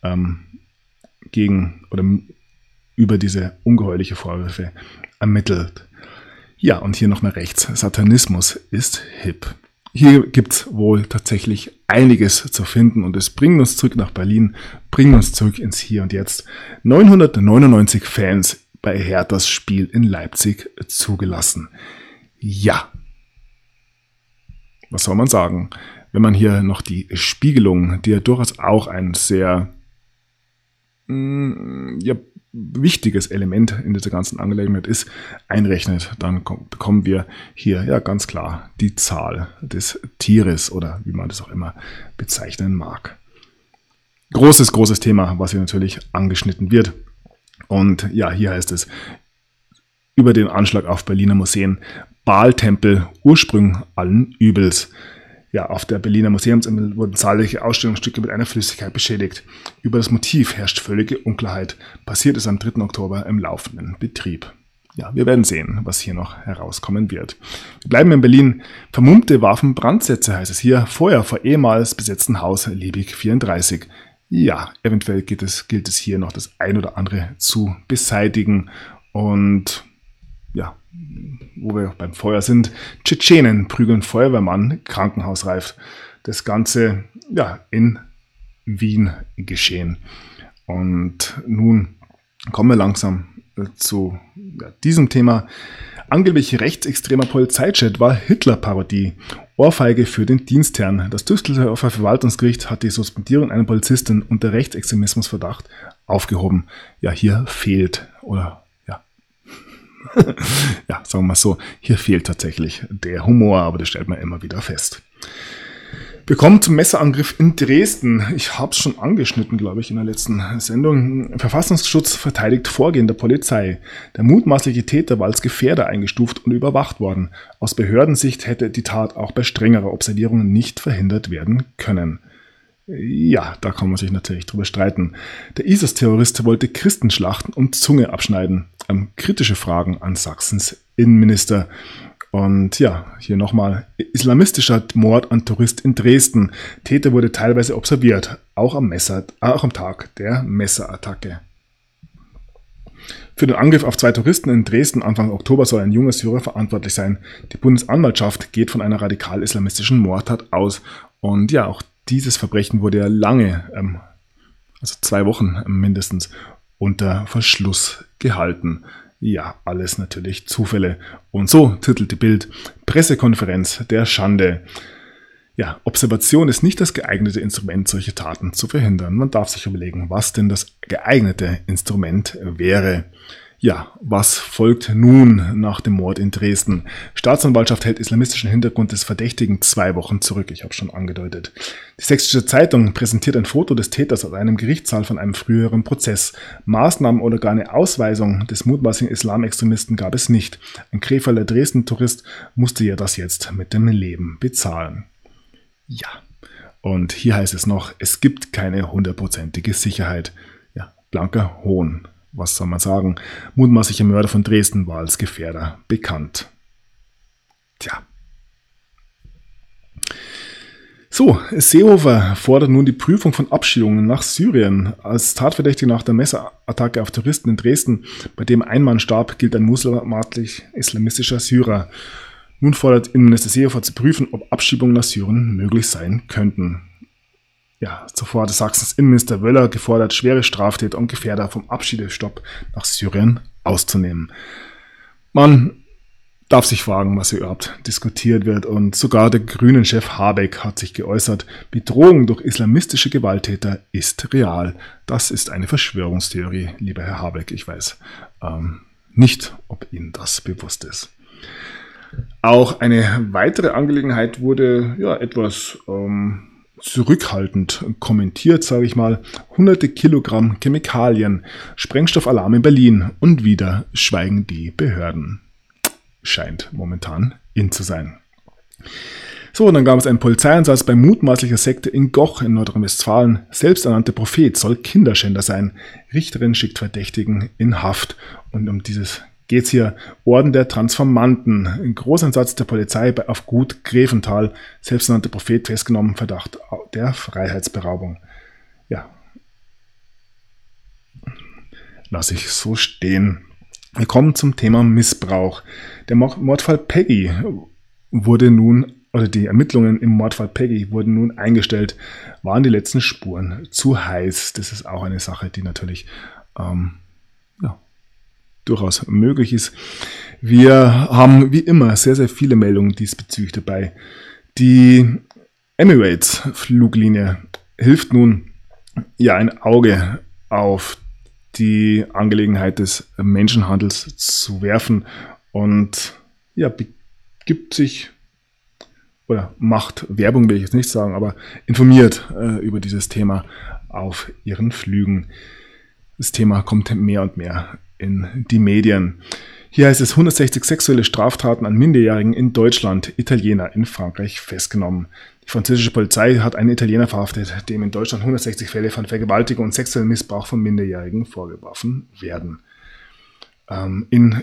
über diese ungeheuerliche Vorwürfe ermittelt. Ja, und hier nochmal rechts. Satanismus ist hip. Hier gibt es wohl tatsächlich einiges zu finden, und es bringt uns zurück nach Berlin, bringt uns zurück ins Hier und Jetzt. 999 Fans bei Herthas Spiel in Leipzig zugelassen. Ja, was soll man sagen? Wenn man hier noch die Spiegelung, die ja durchaus auch ein sehr wichtiges Element in dieser ganzen Angelegenheit ist, einrechnet, dann bekommen wir hier ja ganz klar die Zahl des Tieres oder wie man das auch immer bezeichnen mag. Großes Thema, was hier natürlich angeschnitten wird. Und ja, hier heißt es über den Anschlag auf Berliner Museen, Baal-Tempel, Ursprung allen Übels. Ja, auf der Berliner Museumsinsel wurden zahlreiche Ausstellungsstücke mit einer Flüssigkeit beschädigt. Über das Motiv herrscht völlige Unklarheit. Passiert ist am 3. Oktober im laufenden Betrieb. Ja, wir werden sehen, was hier noch herauskommen wird. Wir bleiben in Berlin. Vermummte warfen Brandsätze, heißt es hier. Feuer vor ehemals besetzten Haus Liebig 34. Ja, eventuell gilt es hier noch das ein oder andere zu beseitigen. Und ja, wo wir beim Feuer sind, Tschetschenen prügeln Feuerwehrmann krankenhausreif. Das Ganze ja in Wien geschehen. Und nun kommen wir langsam zu diesem Thema. Angeblich rechtsextremer Polizeichat war Hitler-Parodie. Ohrfeige für den Dienstherrn. Das Düsseldorfer Verwaltungsgericht hat die Suspendierung einer Polizistin unter Rechtsextremismusverdacht aufgehoben. Ja, hier fehlt, oder ja, sagen wir mal so, hier fehlt tatsächlich der Humor, aber das stellt man immer wieder fest. Wir kommen zum Messerangriff in Dresden. Ich habe es schon angeschnitten, glaube ich, in der letzten Sendung. Verfassungsschutz verteidigt Vorgehen der Polizei. Der mutmaßliche Täter war als Gefährder eingestuft und überwacht worden. Aus Behördensicht hätte die Tat auch bei strengerer Observierung nicht verhindert werden können. Ja, da kann man sich natürlich drüber streiten. Der ISIS-Terrorist wollte Christen schlachten und Zunge abschneiden. Kritische Fragen an Sachsens Innenminister. Und ja, hier nochmal, islamistischer Mord an Tourist in Dresden. Täter wurde teilweise observiert, auch am Tag der Messerattacke. Für den Angriff auf 2 Touristen in Dresden Anfang Oktober soll ein junger Syrer verantwortlich sein. Die Bundesanwaltschaft geht von einer radikal-islamistischen Mordtat aus. Und ja, auch dieses Verbrechen wurde ja lange, also 2 Wochen mindestens, unter Verschluss gehalten. Ja, alles natürlich Zufälle. Und so titelte Bild: Pressekonferenz der Schande. Ja, Observation ist nicht das geeignete Instrument, solche Taten zu verhindern. Man darf sich überlegen, was denn das geeignete Instrument wäre. Ja, was folgt nun nach dem Mord in Dresden? Staatsanwaltschaft hält islamistischen Hintergrund des Verdächtigen 2 Wochen zurück. Ich habe schon angedeutet. Die Sächsische Zeitung präsentiert ein Foto des Täters aus einem Gerichtssaal von einem früheren Prozess. Maßnahmen oder gar eine Ausweisung des mutmaßlichen Islamextremisten gab es nicht. Ein Krefelder Dresden-Tourist musste ja das jetzt mit dem Leben bezahlen. Ja, und hier heißt es noch, es gibt keine 100%ige Sicherheit. Ja, blanker Hohn. Was soll man sagen? Mutmaßlicher Mörder von Dresden war als Gefährder bekannt. Tja. So, Seehofer fordert nun die Prüfung von Abschiebungen nach Syrien. Als Tatverdächtiger nach der Messerattacke auf Touristen in Dresden, bei dem ein Mann starb, gilt ein mutmaßlich-islamistischer Syrer. Nun fordert Innenminister Seehofer zu prüfen, ob Abschiebungen nach Syrien möglich sein könnten. Ja, zuvor hatte Sachsens Innenminister Wöller gefordert, schwere Straftäter und Gefährder vom Abschiebestopp nach Syrien auszunehmen. Man darf sich fragen, was hier überhaupt diskutiert wird, und sogar der Grünen-Chef Habeck hat sich geäußert: Bedrohung durch islamistische Gewalttäter ist real. Das ist eine Verschwörungstheorie, lieber Herr Habeck. Ich weiß nicht, ob Ihnen das bewusst ist. Auch eine weitere Angelegenheit wurde etwas zurückhaltend kommentiert, sage ich mal. Hunderte Kilogramm Chemikalien, Sprengstoffalarm in Berlin und wieder schweigen die Behörden. Scheint momentan in zu sein. So, und dann gab es einen Polizeieinsatz bei mutmaßlicher Sekte in Goch in Nordrhein-Westfalen. Selbsternannter Prophet soll Kinderschänder sein. Richterin schickt Verdächtigen in Haft. Und um dieses geht's hier. Orden der Transformanten. Ein Großeinsatz der Polizei auf Gut Greventhal. Selbsternannter Prophet festgenommen, Verdacht der Freiheitsberaubung. Ja. Lass ich so stehen. Wir kommen zum Thema Missbrauch. Der Mordfall Peggy wurde nun, oder die Ermittlungen im Mordfall Peggy wurden nun eingestellt. Waren die letzten Spuren zu heiß? Das ist auch eine Sache, die natürlich durchaus möglich ist. Wir haben wie immer sehr, sehr viele Meldungen diesbezüglich dabei. Die Emirates-Fluglinie hilft nun, ein Auge auf die Angelegenheit des Menschenhandels zu werfen und begibt sich oder macht Werbung, will ich jetzt nicht sagen, aber informiert über dieses Thema auf ihren Flügen. Das Thema kommt mehr und mehr in die Medien. Hier heißt es: 160 sexuelle Straftaten an Minderjährigen in Deutschland, Italiener in Frankreich festgenommen. Die französische Polizei hat einen Italiener verhaftet, dem in Deutschland 160 Fälle von Vergewaltigung und sexuellem Missbrauch von Minderjährigen vorgeworfen werden. In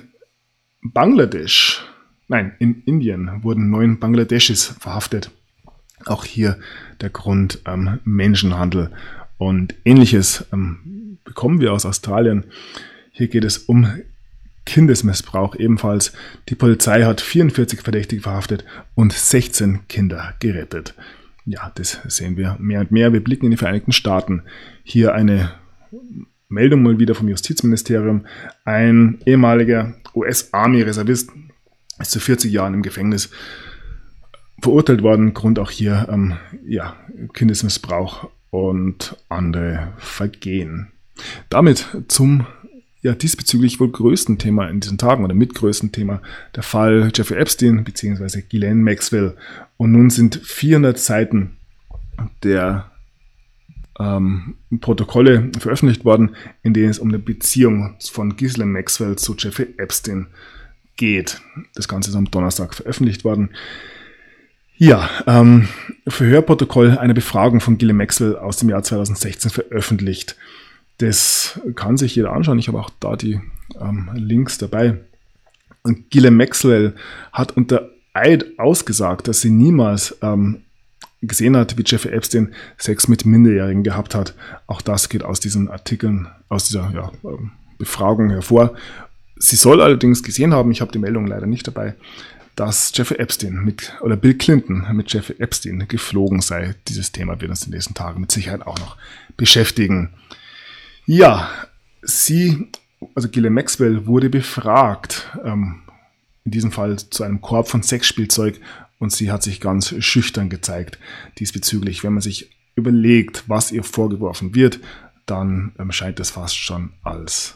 Indien wurden 9 Bangladeschis verhaftet. Auch hier der Grund Menschenhandel. Und Ähnliches bekommen wir aus Australien. Hier geht es um Kindesmissbrauch ebenfalls. Die Polizei hat 44 Verdächtige verhaftet und 16 Kinder gerettet. Ja, das sehen wir mehr und mehr. Wir blicken in die Vereinigten Staaten. Hier eine Meldung mal wieder vom Justizministerium. Ein ehemaliger US-Army-Reservist ist zu 40 Jahren im Gefängnis verurteilt worden. Grund auch hier Kindesmissbrauch und andere Vergehen. Damit zum diesbezüglich wohl größten Thema in diesen Tagen oder mitgrößten Thema, der Fall Jeffrey Epstein bzw. Ghislaine Maxwell. Und nun sind 400 Seiten der Protokolle veröffentlicht worden, in denen es um eine Beziehung von Ghislaine Maxwell zu Jeffrey Epstein geht. Das Ganze ist am Donnerstag veröffentlicht worden. Ja, Verhörprotokoll einer Befragung von Ghislaine Maxwell aus dem Jahr 2016 veröffentlicht. Das kann sich jeder anschauen. Ich habe auch da die Links dabei. Und Ghislaine Maxwell hat unter Eid ausgesagt, dass sie niemals gesehen hat, wie Jeffrey Epstein Sex mit Minderjährigen gehabt hat. Auch das geht aus diesen Artikeln, aus dieser Befragung hervor. Sie soll allerdings gesehen haben, ich habe die Meldung leider nicht dabei, dass Jeffrey Epstein oder Bill Clinton mit Jeffrey Epstein geflogen sei. Dieses Thema wird uns in den nächsten Tagen mit Sicherheit auch noch beschäftigen. Ja, also Ghislaine Maxwell wurde befragt, in diesem Fall zu einem Korb von Sexspielzeug, und sie hat sich ganz schüchtern gezeigt diesbezüglich. Wenn man sich überlegt, was ihr vorgeworfen wird, dann scheint es fast schon als,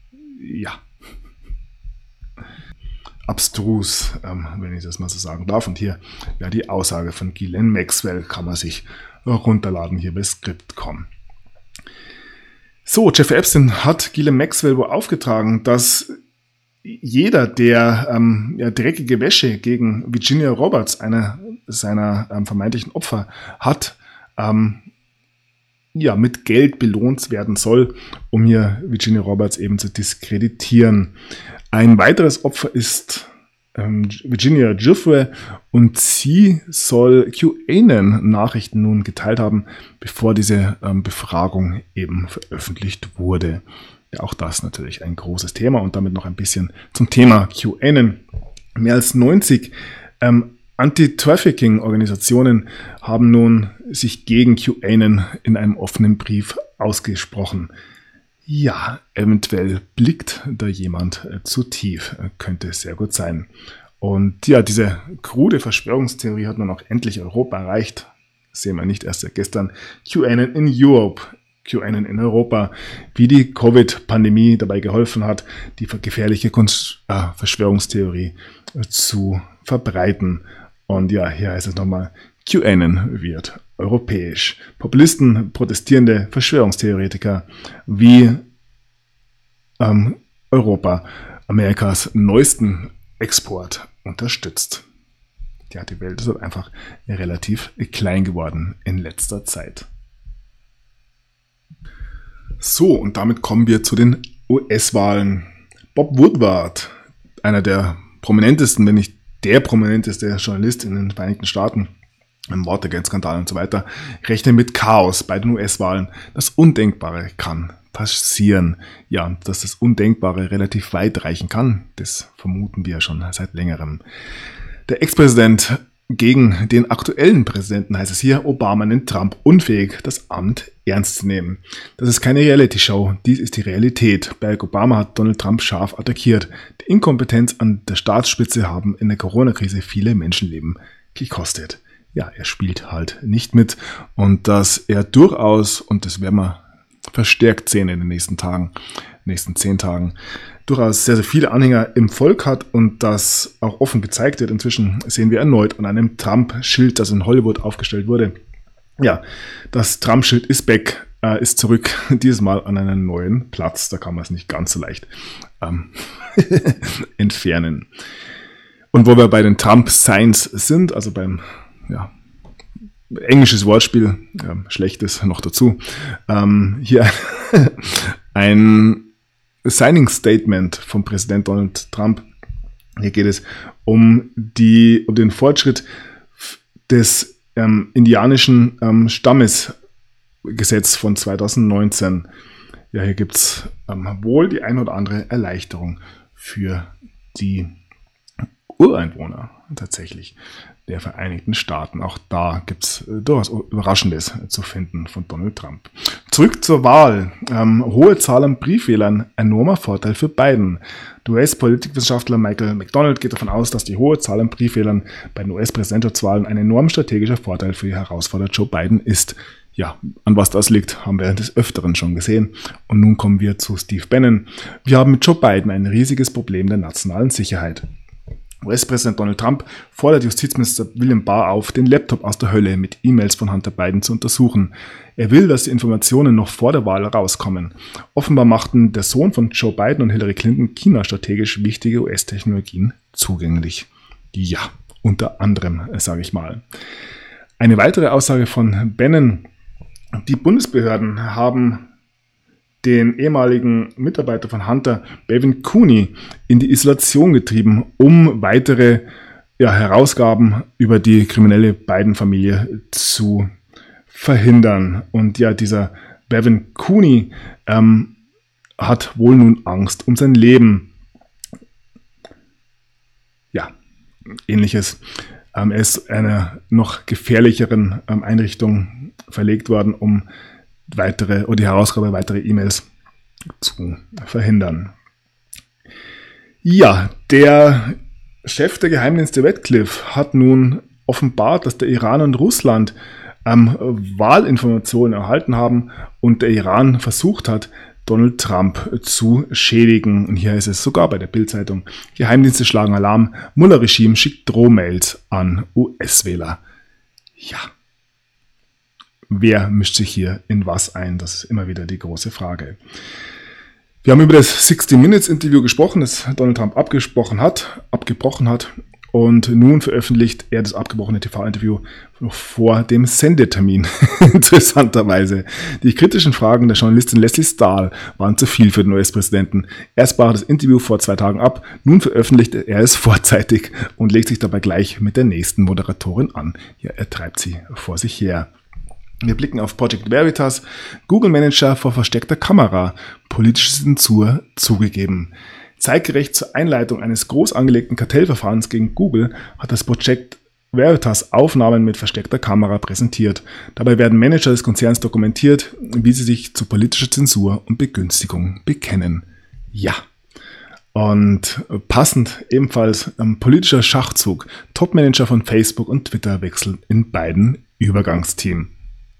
abstrus, wenn ich das mal so sagen darf. Und hier, die Aussage von Ghislaine Maxwell kann man sich runterladen hier bei Script.com. So, Jeffrey Epstein hat Ghislaine Maxwell wohl aufgetragen, dass jeder, der dreckige Wäsche gegen Virginia Roberts, einer seiner vermeintlichen Opfer, hat, mit Geld belohnt werden soll, um hier Virginia Roberts eben zu diskreditieren. Ein weiteres Opfer ist Virginia Giuffre, und sie soll QAnon-Nachrichten nun geteilt haben, bevor diese Befragung eben veröffentlicht wurde. Ja, auch das natürlich ein großes Thema, und damit noch ein bisschen zum Thema QAnon. Mehr als 90 Anti-Trafficking-Organisationen haben nun sich gegen QAnon in einem offenen Brief ausgesprochen. Ja, eventuell blickt da jemand zu tief, könnte sehr gut sein. Und ja, diese krude Verschwörungstheorie hat nun auch endlich Europa erreicht. Das sehen wir nicht erst seit gestern. QAnon in Europe, QAnon in Europa, wie die Covid-Pandemie dabei geholfen hat, die gefährliche Verschwörungstheorie zu verbreiten. Und ja, hier heißt es nochmal, QAnon wird europäisch. Populisten, protestierende Verschwörungstheoretiker wie Europa Amerikas neuesten Export unterstützt. Ja, die Welt ist halt einfach relativ klein geworden in letzter Zeit. So, und damit kommen wir zu den US-Wahlen. Bob Woodward, einer der prominentesten, wenn nicht der prominenteste Journalist in den Vereinigten Staaten, im Watergate-Skandal und so weiter, rechnet mit Chaos bei den US-Wahlen. Das Undenkbare kann passieren. Ja, dass das Undenkbare relativ weit reichen kann, das vermuten wir schon seit längerem. Der Ex-Präsident gegen den aktuellen Präsidenten, heißt es hier, Obama nennt Trump unfähig, das Amt ernst zu nehmen. Das ist keine Reality-Show, dies ist die Realität. Barack Obama hat Donald Trump scharf attackiert. Die Inkompetenz an der Staatsspitze haben in der Corona-Krise viele Menschenleben gekostet. Ja, er spielt halt nicht mit, und dass er durchaus, und das werden wir verstärkt sehen in den nächsten 10 Tagen, durchaus sehr, sehr viele Anhänger im Volk hat und das auch offen gezeigt wird. Inzwischen sehen wir erneut an einem Trump-Schild, das in Hollywood aufgestellt wurde. Ja, das Trump-Schild ist back, ist zurück, dieses Mal an einen neuen Platz. Da kann man es nicht ganz so leicht entfernen. Und wo wir bei den Trump-Signs sind, also beim englisches Wortspiel, schlechtes noch dazu, hier ein Signing Statement vom Präsident Donald Trump. Hier geht es um den Fortschritt des indianischen Stammesgesetz von 2019. Ja, hier gibt es wohl die ein oder andere Erleichterung für die Ureinwohner tatsächlich der Vereinigten Staaten. Auch da gibt es durchaus Überraschendes zu finden von Donald Trump. Zurück zur Wahl. Hohe Zahl an Briefwählern, enormer Vorteil für Biden. Der US-Politikwissenschaftler Michael McDonald geht davon aus, dass die hohe Zahl an Briefwählern bei den US-Präsidentschaftswahlen ein enorm strategischer Vorteil für die Herausforderer Joe Biden ist. Ja, an was das liegt, haben wir des Öfteren schon gesehen. Und nun kommen wir zu Steve Bannon. Wir haben mit Joe Biden ein riesiges Problem der nationalen Sicherheit. US-Präsident Donald Trump fordert Justizminister William Barr auf, den Laptop aus der Hölle mit E-Mails von Hunter Biden zu untersuchen. Er will, dass die Informationen noch vor der Wahl rauskommen. Offenbar machten der Sohn von Joe Biden und Hillary Clinton China strategisch wichtige US-Technologien zugänglich. Ja, unter anderem, sage ich mal. Eine weitere Aussage von Bannon. Die Bundesbehörden haben den ehemaligen Mitarbeiter von Hunter, Bevan Cooney, in die Isolation getrieben, um weitere Herausgaben über die kriminelle Biden-Familie zu verhindern. Und ja, dieser Bevan Cooney hat wohl nun Angst um sein Leben. Ja, ähnliches. Er ist einer noch gefährlicheren Einrichtung verlegt worden, um die Herausgabe weiterer E-Mails zu verhindern. Ja, der Chef der Geheimdienste Radcliffe hat nun offenbart, dass der Iran und Russland Wahlinformationen erhalten haben und der Iran versucht hat, Donald Trump zu schädigen. Und hier heißt es sogar bei der Bild-Zeitung: Geheimdienste schlagen Alarm, Mueller-Regime schickt Drohmails an US-Wähler. Ja. Wer mischt sich hier in was ein? Das ist immer wieder die große Frage. Wir haben über das 60-Minutes-Interview gesprochen, das Donald Trump abgebrochen hat. Und nun veröffentlicht er das abgebrochene TV-Interview noch vor dem Sendetermin. Interessanterweise. Die kritischen Fragen der Journalistin Leslie Stahl waren zu viel für den US-Präsidenten. Erst brach das Interview vor 2 Tagen ab, nun veröffentlichte er es vorzeitig und legt sich dabei gleich mit der nächsten Moderatorin an. Ja, er treibt sie vor sich her. Wir blicken auf Project Veritas. Google Manager vor versteckter Kamera. Politische Zensur zugegeben. Zeitgerecht zur Einleitung eines groß angelegten Kartellverfahrens gegen Google hat das Project Veritas Aufnahmen mit versteckter Kamera präsentiert. Dabei werden Manager des Konzerns dokumentiert, wie sie sich zu politischer Zensur und Begünstigung bekennen. Ja. Und passend ebenfalls politischer Schachzug. Topmanager von Facebook und Twitter wechseln in beiden Übergangsteam.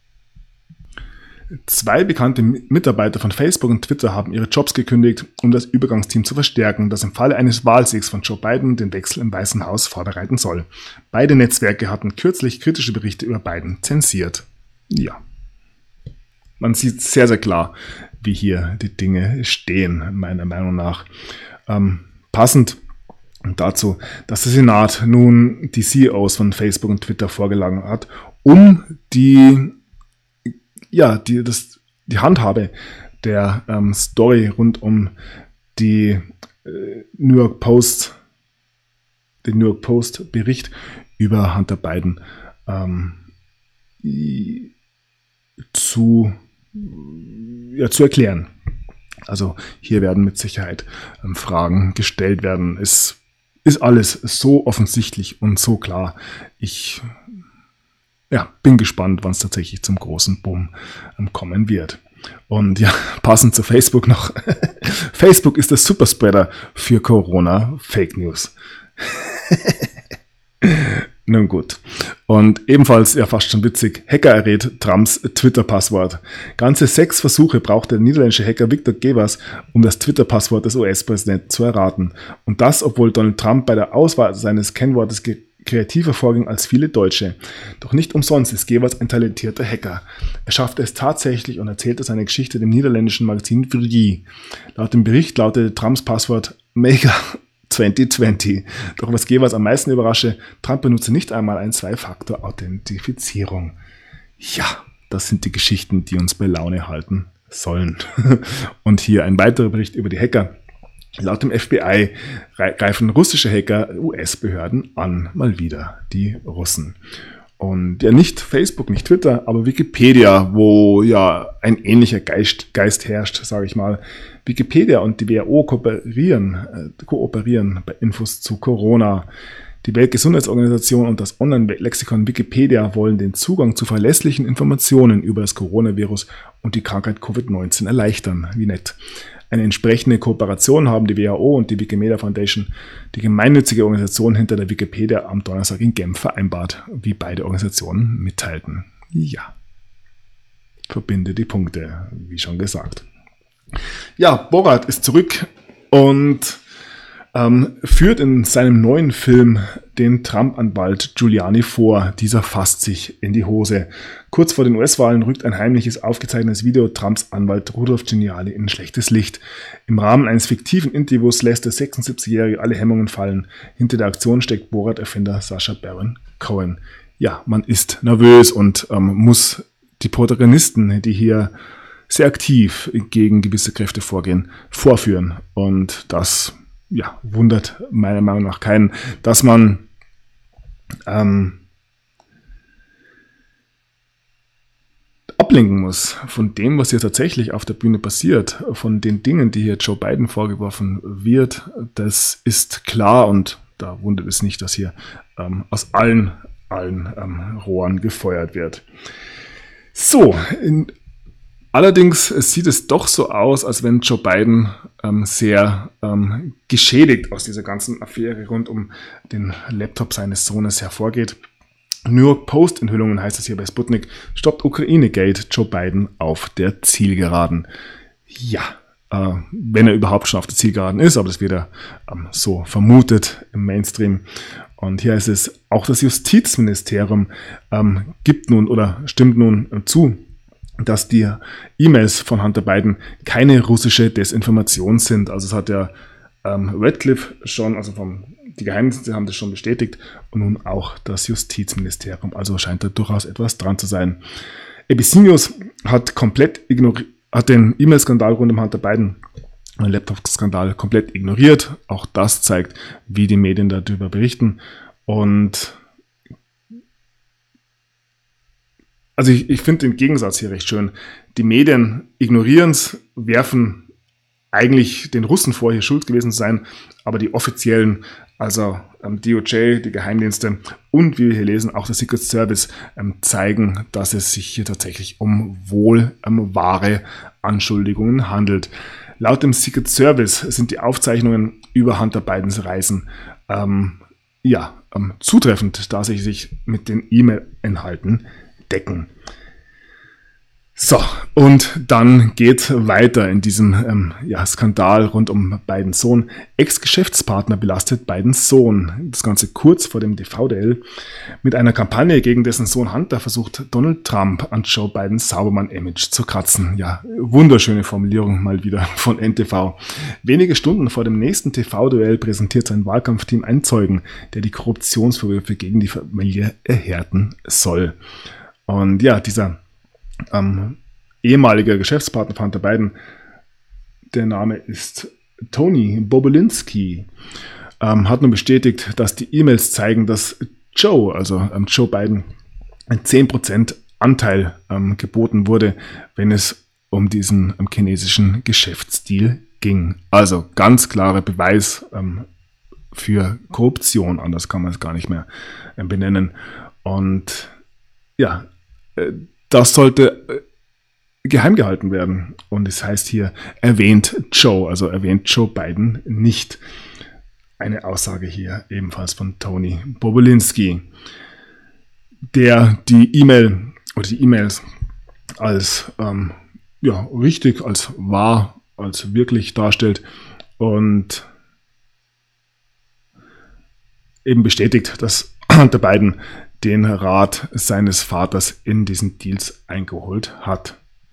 2 bekannte Mitarbeiter von Facebook und Twitter haben ihre Jobs gekündigt, um das Übergangsteam zu verstärken, das im Falle eines Wahlsiegs von Joe Biden den Wechsel im Weißen Haus vorbereiten soll. Beide Netzwerke hatten kürzlich kritische Berichte über Biden zensiert. Ja. Man sieht sehr, sehr klar, wie hier die Dinge stehen, meiner Meinung nach. Passend dazu, dass der Senat nun die CEOs von Facebook und Twitter vorgeschlagen hat, um die Handhabe der Story rund um den New York Post Bericht über Hunter Biden zu erklären. Also hier werden mit Sicherheit Fragen gestellt werden. Es ist alles so offensichtlich und so klar. Ich bin gespannt, wann es tatsächlich zum großen Boom kommen wird. Und ja, passend zu Facebook noch. Facebook ist der Superspreader für Corona Fake News. Nun gut. Und ebenfalls, fast schon witzig, Hacker errät Trumps Twitter-Passwort. Ganze 6 Versuche brauchte der niederländische Hacker Victor Gevers, um das Twitter-Passwort des US-Präsidenten zu erraten. Und das, obwohl Donald Trump bei der Auswahl seines Kennwortes kreativer vorging als viele Deutsche. Doch nicht umsonst ist Gevers ein talentierter Hacker. Er schaffte es tatsächlich und erzählte seine Geschichte dem niederländischen Magazin Vrij. Laut dem Bericht lautete Trumps Passwort Mega 2020. Doch was Gevers am meisten überrasche, Trump benutze nicht einmal eine 2-Faktor-Authentifizierung. Ja, das sind die Geschichten, die uns bei Laune halten sollen. Und hier ein weiterer Bericht über die Hacker. Laut dem FBI greifen russische Hacker US-Behörden an. Mal wieder die Russen. Und ja, nicht Facebook, nicht Twitter, aber Wikipedia, wo ja ein ähnlicher Geist herrscht, sage ich mal. Wikipedia und die WHO kooperieren bei Infos zu Corona. Die Weltgesundheitsorganisation und das Online-Lexikon Wikipedia wollen den Zugang zu verlässlichen Informationen über das Coronavirus und die Krankheit Covid-19 erleichtern. Wie nett. Eine entsprechende Kooperation haben die WHO und die Wikimedia Foundation, die gemeinnützige Organisation hinter der Wikipedia, am Donnerstag in Genf vereinbart, wie beide Organisationen mitteilten. Ja, verbinde die Punkte, wie schon gesagt. Ja, Borat ist zurück und führt in seinem neuen Film den Trump-Anwalt Giuliani vor. Dieser fasst sich in die Hose. Kurz vor den US-Wahlen rückt ein heimliches aufgezeichnetes Video Trumps Anwalt Rudolph Giuliani in ein schlechtes Licht. Im Rahmen eines fiktiven Interviews lässt der 76-Jährige alle Hemmungen fallen. Hinter der Aktion steckt Borat-Erfinder Sacha Baron Cohen. Ja, man ist nervös und muss die Protagonisten, die hier sehr aktiv gegen gewisse Kräfte vorführen. Und das wundert meiner Meinung nach keinen, dass man ablenken muss von dem, was hier tatsächlich auf der Bühne passiert, von den Dingen, die hier Joe Biden vorgeworfen wird. Das ist klar und da wundert es nicht, dass hier aus allen Rohren gefeuert wird. So, allerdings sieht es doch so aus, als wenn Joe Biden sehr geschädigt aus dieser ganzen Affäre rund um den Laptop seines Sohnes hervorgeht. New York Post-Enthüllungen heißt es hier bei Sputnik, stoppt Ukraine-Gate, Joe Biden auf der Zielgeraden. Ja, wenn er überhaupt schon auf der Zielgeraden ist, aber das wird ja so vermutet im Mainstream. Und hier heißt es, auch das Justizministerium stimmt nun zu, dass die E-Mails von Hunter Biden keine russische Desinformation sind. Also es hat ja Radcliffe schon, die Geheimdienste haben das schon bestätigt und nun auch das Justizministerium. Also scheint da durchaus etwas dran zu sein. ABC News hat den E-Mail-Skandal rund um Hunter Biden, den Laptop-Skandal, komplett ignoriert. Auch das zeigt, wie die Medien darüber berichten. Und also ich finde den Gegensatz hier recht schön. Die Medien ignorieren es, werfen eigentlich den Russen vor, hier schuld gewesen zu sein, aber die offiziellen, also DOJ, die Geheimdienste und, wie wir hier lesen, auch der Secret Service zeigen, dass es sich hier tatsächlich um wahre Anschuldigungen handelt. Laut dem Secret Service sind die Aufzeichnungen über Hunter Bidens Reisen zutreffend, da sie sich mit den E-Mail-Inhalten decken. So, und dann geht weiter in diesem Skandal rund um Bidens Sohn. Ex-Geschäftspartner belastet Bidens Sohn. Das Ganze kurz vor dem TV-Duell. Mit einer Kampagne gegen dessen Sohn Hunter versucht Donald Trump an Joe Bidens Saubermann-Image zu kratzen. Ja, wunderschöne Formulierung mal wieder von NTV. Wenige Stunden vor dem nächsten TV-Duell präsentiert sein Wahlkampfteam einen Zeugen, der die Korruptionsvorwürfe gegen die Familie erhärten soll. Und ja, dieser ehemaliger Geschäftspartner von Hunter Biden, der Name ist Tony Bobulinski, hat nun bestätigt, dass die E-Mails zeigen, dass Joe Biden ein 10% Anteil geboten wurde, wenn es um diesen chinesischen Geschäftsdeal ging. Also ganz klarer Beweis für Korruption, anders kann man es gar nicht mehr benennen. Und ja, das sollte geheim gehalten werden. Und es heißt hier, erwähnt Joe Biden nicht. Eine Aussage hier ebenfalls von Tony Bobulinski, der die E-Mails als richtig, als wahr, als wirklich darstellt und eben bestätigt, dass Hunter Biden den Rat seines Vaters in diesen Deals eingeholt hat.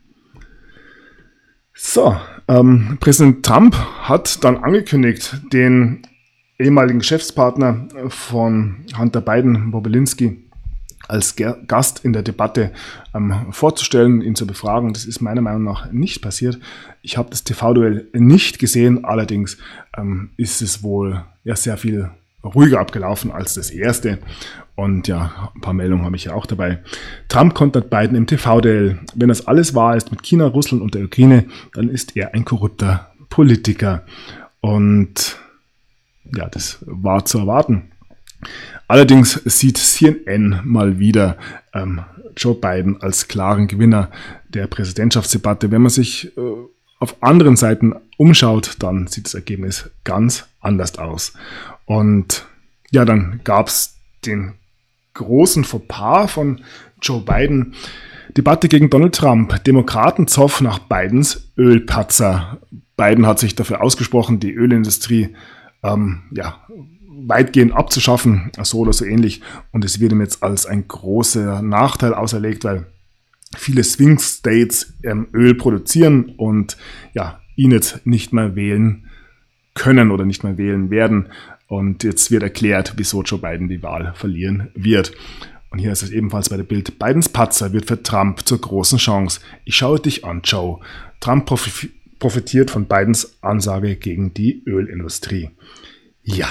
So, Präsident Trump hat dann angekündigt, den ehemaligen Geschäftspartner von Hunter Biden, Bobulinski, als Gast in der Debatte vorzustellen, ihn zu befragen. Das ist meiner Meinung nach nicht passiert. Ich habe das TV-Duell nicht gesehen, allerdings ist es wohl sehr viel ruhiger abgelaufen als das erste. Und ja, ein paar Meldungen habe ich ja auch dabei. Trump kontert Biden im TV-Duell. Wenn das alles wahr ist mit China, Russland und der Ukraine, dann ist er ein korrupter Politiker. Und ja, das war zu erwarten. Allerdings sieht CNN mal wieder Joe Biden als klaren Gewinner der Präsidentschaftsdebatte. Wenn man sich auf anderen Seiten umschaut, dann sieht das Ergebnis ganz anders aus. Und ja, dann gab es den großen Fauxpas von Joe Biden. Debatte gegen Donald Trump. Demokraten Zoff nach Bidens Ölpatzer. Biden hat sich dafür ausgesprochen, die Ölindustrie weitgehend abzuschaffen, so oder so ähnlich. Und es wird ihm jetzt als ein großer Nachteil auserlegt, weil viele Swing States Öl produzieren und ihn jetzt nicht mehr wählen können oder nicht mehr wählen werden. Und jetzt wird erklärt, wieso Joe Biden die Wahl verlieren wird. Und hier ist es ebenfalls bei der Bild: Bidens Patzer wird für Trump zur großen Chance. Ich schaue dich an, Joe. Trump profitiert von Bidens Ansage gegen die Ölindustrie. Ja.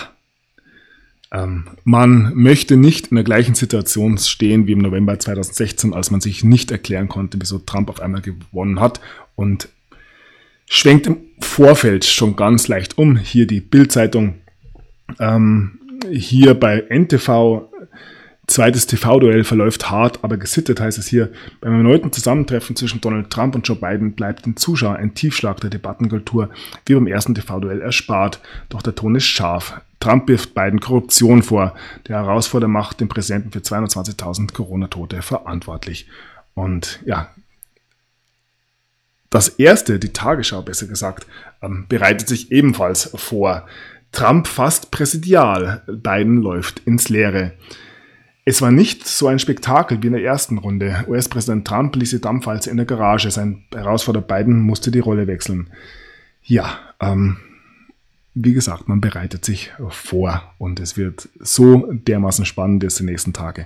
Man möchte nicht in der gleichen Situation stehen wie im November 2016, als man sich nicht erklären konnte, wieso Trump auf einmal gewonnen hat, und schwenkt im Vorfeld schon ganz leicht um. Hier die Bild-Zeitung, hier bei NTV: Zweites TV-Duell verläuft hart, aber gesittet, heißt es hier. Beim erneuten Zusammentreffen zwischen Donald Trump und Joe Biden bleibt den Zuschauern ein Tiefschlag der Debattenkultur wie beim ersten TV-Duell erspart. Doch der Ton ist scharf. Trump wirft Biden Korruption vor. Der Herausforderer macht den Präsidenten für 220.000 Corona-Tote verantwortlich. Und ja, die Tagesschau besser gesagt, bereitet sich ebenfalls vor. Trump fast präsidial, Biden läuft ins Leere. Es war nicht so ein Spektakel wie in der ersten Runde. US-Präsident Trump ließ die Dampfwalze in der Garage. Sein Herausforderer Biden musste die Rolle wechseln. Ja, wie gesagt, man bereitet sich vor und es wird so dermaßen spannend jetzt die nächsten Tage.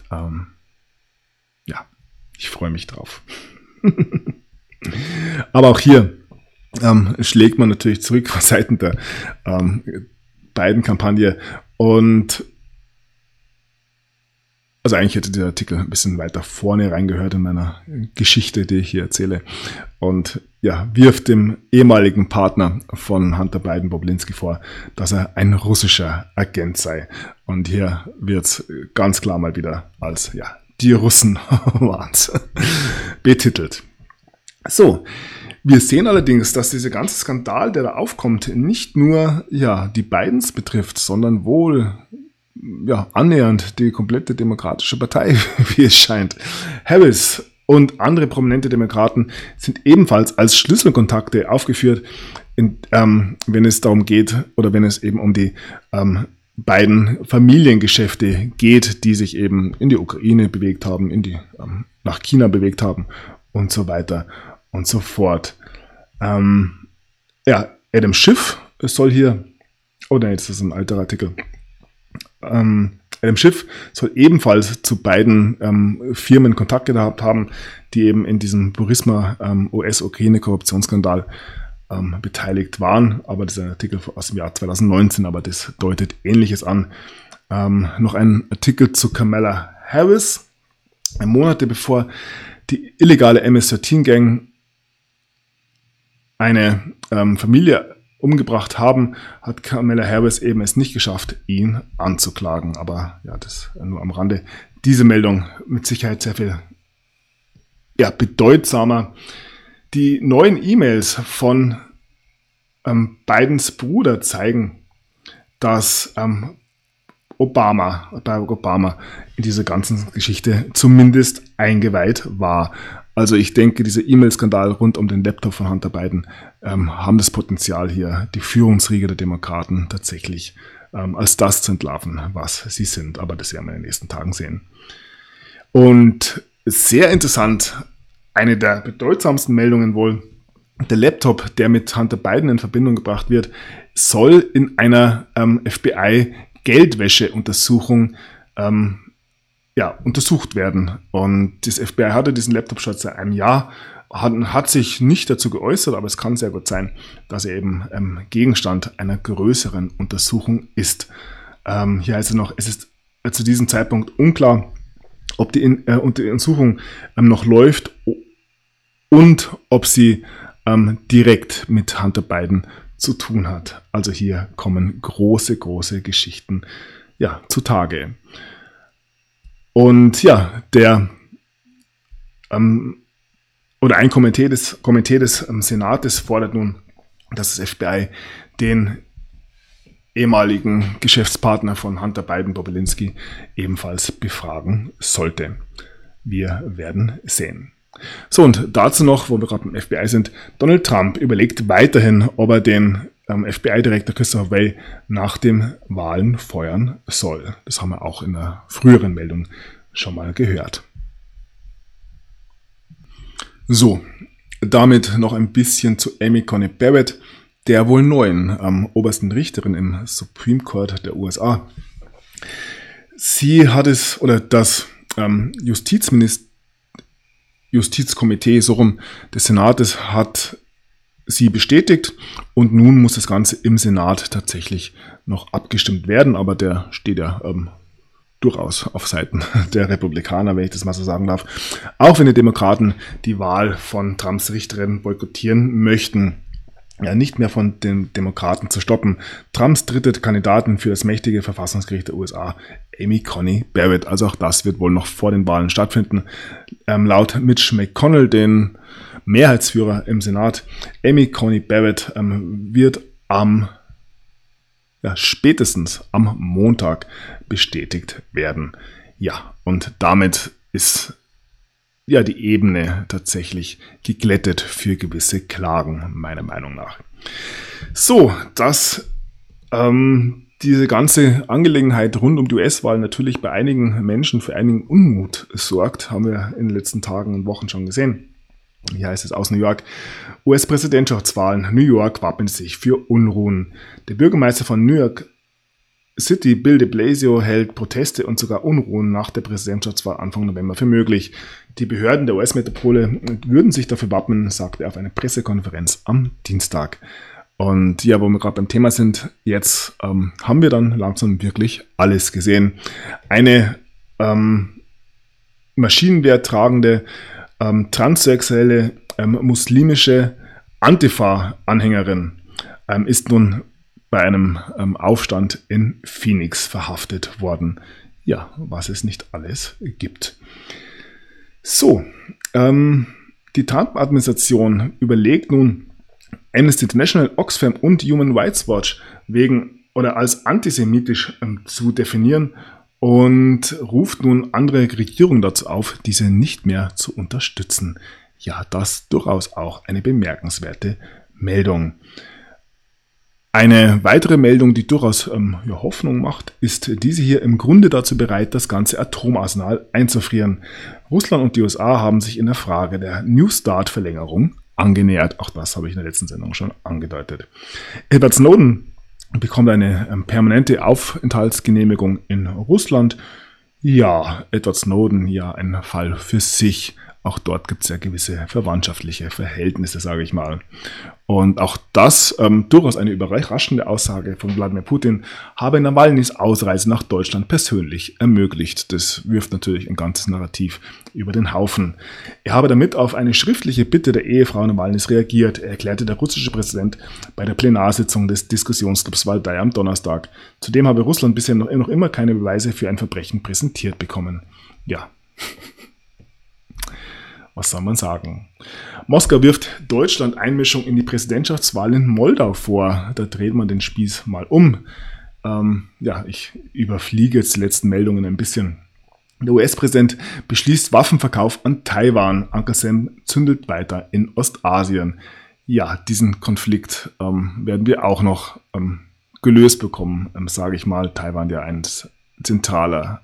Ja, ich freue mich drauf. Aber auch hier schlägt man natürlich zurück von Seiten der Biden-Kampagne. Und also eigentlich hätte der Artikel ein bisschen weiter vorne reingehört in meiner Geschichte, die ich hier erzähle. Und ja, wirft dem ehemaligen Partner von Hunter Biden, Bob Linsky, vor, dass er ein russischer Agent sei. Und hier wird es ganz klar mal wieder als, ja, die Russen waren's betitelt. So, wir sehen allerdings, dass dieser ganze Skandal, der da aufkommt, nicht nur ja die Bidens betrifft, sondern wohl ja annähernd die komplette Demokratische Partei, wie es scheint. Harris und andere prominente Demokraten sind ebenfalls als Schlüsselkontakte aufgeführt, wenn es darum geht oder wenn es eben um die beiden Familiengeschäfte geht, die sich eben in die Ukraine bewegt haben, nach China bewegt haben und so weiter und so fort. Ja, Adam Schiff soll hier, oh nein, das ist ein alter Artikel. Adam Schiff soll ebenfalls zu beiden Firmen Kontakt gehabt haben, die eben in diesem Burisma US-Ukraine-Korruptionsskandal beteiligt waren. Aber das ist ein Artikel aus dem Jahr 2019, aber das deutet Ähnliches an. Noch ein Artikel zu Kamala Harris. Monate bevor die illegale MS-13-Gang eine Familie umgebracht haben, hat Kamala Harris eben es nicht geschafft, ihn anzuklagen. Aber ja, das nur am Rande. Diese Meldung mit Sicherheit sehr viel bedeutsamer. Die neuen E-Mails von Bidens Bruder zeigen, dass Barack Obama in dieser ganzen Geschichte zumindest eingeweiht war. Also ich denke, dieser E-Mail-Skandal rund um den Laptop von Hunter Biden haben das Potenzial hier, die Führungsriege der Demokraten tatsächlich als das zu entlarven, was sie sind. Aber das werden wir in den nächsten Tagen sehen. Und sehr interessant, eine der bedeutsamsten Meldungen wohl: Der Laptop, der mit Hunter Biden in Verbindung gebracht wird, soll in einer FBI-Geldwäsche-Untersuchung untersucht werden. Und das FBI hatte diesen Laptop schon seit einem Jahr, hat sich nicht dazu geäußert, aber es kann sehr gut sein, dass er eben Gegenstand einer größeren Untersuchung ist. Hier heißt es noch, es ist zu diesem Zeitpunkt unklar, ob die Untersuchung noch läuft und ob sie direkt mit Hunter Biden zu tun hat. Also hier kommen große, große Geschichten zutage. Und ja, ein Komitee des Senates fordert nun, dass das FBI den ehemaligen Geschäftspartner von Hunter Biden, Bob Linsky, ebenfalls befragen sollte. Wir werden sehen. So, und dazu noch, wo wir gerade beim FBI sind: Donald Trump überlegt weiterhin, ob er den FBI-Direktor Christopher Wray nach den Wahlen feuern soll. Das haben wir auch in einer früheren Meldung schon mal gehört. So, damit noch ein bisschen zu Amy Coney Barrett, der wohl neuen obersten Richterin im Supreme Court der USA. Sie hat das Justizkomitee des Senates hat sie bestätigt und nun muss das Ganze im Senat tatsächlich noch abgestimmt werden, aber der steht ja durchaus auf Seiten der Republikaner, wenn ich das mal so sagen darf. Auch wenn die Demokraten die Wahl von Trumps Richterin boykottieren möchten. Ja, nicht mehr von den Demokraten zu stoppen. Trumps dritte Kandidatin für das mächtige Verfassungsgericht der USA, Amy Coney Barrett. Also auch das wird wohl noch vor den Wahlen stattfinden. Laut Mitch McConnell, den Mehrheitsführer im Senat, Amy Coney Barrett wird spätestens am Montag bestätigt werden. Ja, und damit ist die Ebene tatsächlich geglättet für gewisse Klagen, meiner Meinung nach. So, dass diese ganze Angelegenheit rund um die US-Wahl natürlich bei einigen Menschen für einigen Unmut sorgt, haben wir in den letzten Tagen und Wochen schon gesehen. Hier heißt es aus New York: US-Präsidentschaftswahlen. New York wappnet sich für Unruhen. Der Bürgermeister von New York City, Bill de Blasio, hält Proteste und sogar Unruhen nach der Präsidentschaftswahl Anfang November für möglich. Die Behörden der US-Metropole würden sich dafür wappnen, sagte er auf einer Pressekonferenz am Dienstag. Und ja, wo wir gerade beim Thema sind, jetzt haben wir dann langsam wirklich alles gesehen. Eine Maschinengewehr tragende, transsexuelle, muslimische Antifa-Anhängerin ist nun bei einem Aufstand in Phoenix verhaftet worden. Ja, was es nicht alles gibt. So, die Trump-Administration überlegt nun, Amnesty International, Oxfam und Human Rights Watch als antisemitisch zu definieren und ruft nun andere Regierungen dazu auf, diese nicht mehr zu unterstützen. Ja, das durchaus auch eine bemerkenswerte Meldung. Eine weitere Meldung, die durchaus Hoffnung macht, ist diese hier: im Grunde dazu bereit, das ganze Atomarsenal einzufrieren. Russland und die USA haben sich in der Frage der New Start-Verlängerung angenähert. Auch das habe ich in der letzten Sendung schon angedeutet. Edward Snowden bekommt eine permanente Aufenthaltsgenehmigung in Russland. Ja, Edward Snowden, ja, ein Fall für sich. Auch dort gibt es ja gewisse verwandtschaftliche Verhältnisse, sage ich mal. Und auch das, durchaus eine überraschende Aussage von Wladimir Putin, habe Nawalnys Ausreise nach Deutschland persönlich ermöglicht. Das wirft natürlich ein ganzes Narrativ über den Haufen. Er habe damit auf eine schriftliche Bitte der Ehefrau Nawalnys reagiert, erklärte der russische Präsident bei der Plenarsitzung des Diskussionsclubs Valdai am Donnerstag. Zudem habe Russland bisher noch immer keine Beweise für ein Verbrechen präsentiert bekommen. Ja. Was soll man sagen? Moskau wirft Deutschland Einmischung in die Präsidentschaftswahl in Moldau vor. Da dreht man den Spieß mal um. Ich überfliege jetzt die letzten Meldungen ein bisschen. Der US-Präsident beschließt Waffenverkauf an Taiwan. Uncle Sam zündet weiter in Ostasien. Ja, diesen Konflikt werden wir auch noch gelöst bekommen, sage ich mal. Taiwan ja eine zentrale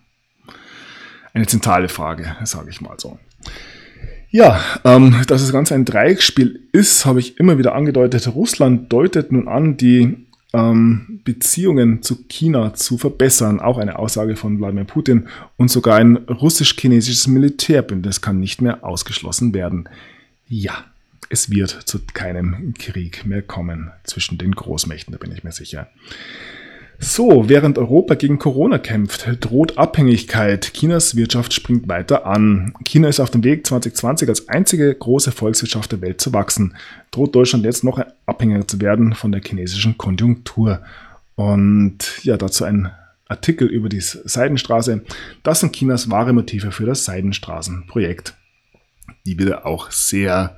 Frage, sage ich mal so. Ja, dass das Ganze ein Dreiecksspiel ist, habe ich immer wieder angedeutet. Russland deutet nun an, die Beziehungen zu China zu verbessern. Auch eine Aussage von Wladimir Putin. Und sogar ein russisch-chinesisches Militärbündnis kann nicht mehr ausgeschlossen werden. Ja, es wird zu keinem Krieg mehr kommen zwischen den Großmächten, da bin ich mir sicher. So, während Europa gegen Corona kämpft, droht Abhängigkeit. Chinas Wirtschaft springt weiter an. China ist auf dem Weg, 2020 als einzige große Volkswirtschaft der Welt zu wachsen. Droht Deutschland jetzt noch abhängiger zu werden von der chinesischen Konjunktur. Und ja, dazu ein Artikel über die Seidenstraße. Das sind Chinas wahre Motive für das Seidenstraßenprojekt. Die wird auch sehr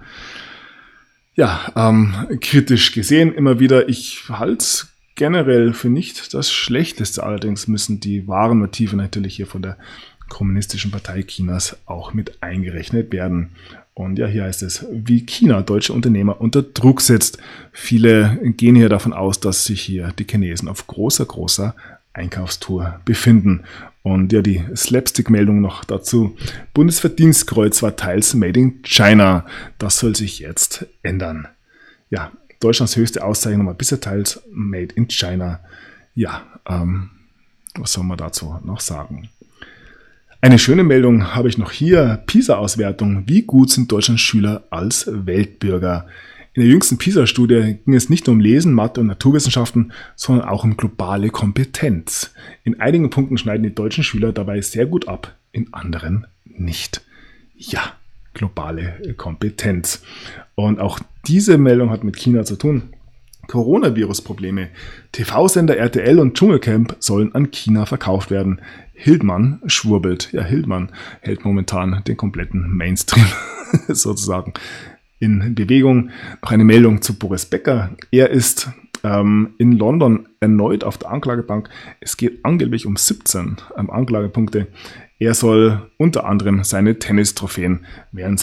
kritisch gesehen. Immer wieder, ich halte es generell für nicht das Schlechteste, allerdings müssen die wahren Motive natürlich hier von der Kommunistischen Partei Chinas auch mit eingerechnet werden. Und ja, hier heißt es, wie China deutsche Unternehmer unter Druck setzt. Viele gehen hier davon aus, dass sich hier die Chinesen auf großer Einkaufstour befinden. Und ja, die Slapstick-Meldung noch dazu. Bundesverdienstkreuz war teils Made in China. Das soll sich jetzt ändern. Ja, Deutschlands höchste Auszeichnung war bisher teils Made in China. Ja, was soll man dazu noch sagen? Eine schöne Meldung habe ich noch hier. PISA-Auswertung. Wie gut sind Deutschlands Schüler als Weltbürger? In der jüngsten PISA-Studie ging es nicht nur um Lesen, Mathe und Naturwissenschaften, sondern auch um globale Kompetenz. In einigen Punkten schneiden die deutschen Schüler dabei sehr gut ab, in anderen nicht. Ja, globale Kompetenz. Und auch diese Meldung hat mit China zu tun. Coronavirus-Probleme. TV-Sender RTL und Dschungelcamp sollen an China verkauft werden. Hildmann schwurbelt. Ja, Hildmann hält momentan den kompletten Mainstream sozusagen in Bewegung. Noch eine Meldung zu Boris Becker. Er ist in London erneut auf der Anklagebank. Es geht angeblich um 17 Anklagepunkte. Er soll unter anderem seine Tennistrophäen während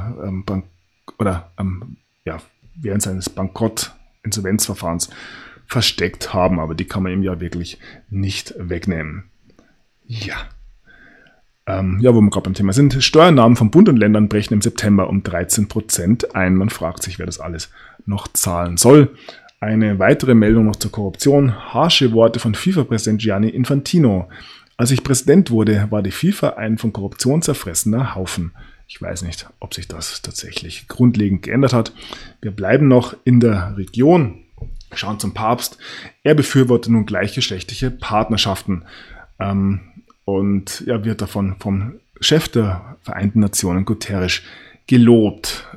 seines Bankrott-Insolvenzverfahrens versteckt haben, aber die kann man ihm ja wirklich nicht wegnehmen. Ja. Wo wir gerade beim Thema sind. Steuernahmen von Bund und Ländern brechen im September um 13% ein. Man fragt sich, wer das alles noch zahlen soll. Eine weitere Meldung noch zur Korruption. Harsche Worte von FIFA-Präsident Gianni Infantino. Als ich Präsident wurde, war die FIFA ein von Korruption zerfressener Haufen. Ich weiß nicht, ob sich das tatsächlich grundlegend geändert hat. Wir bleiben noch in der Region. Schauen zum Papst. Er befürwortet nun gleichgeschlechtliche Partnerschaften. Und wird davon vom Chef der Vereinten Nationen, Guterres, gelobt.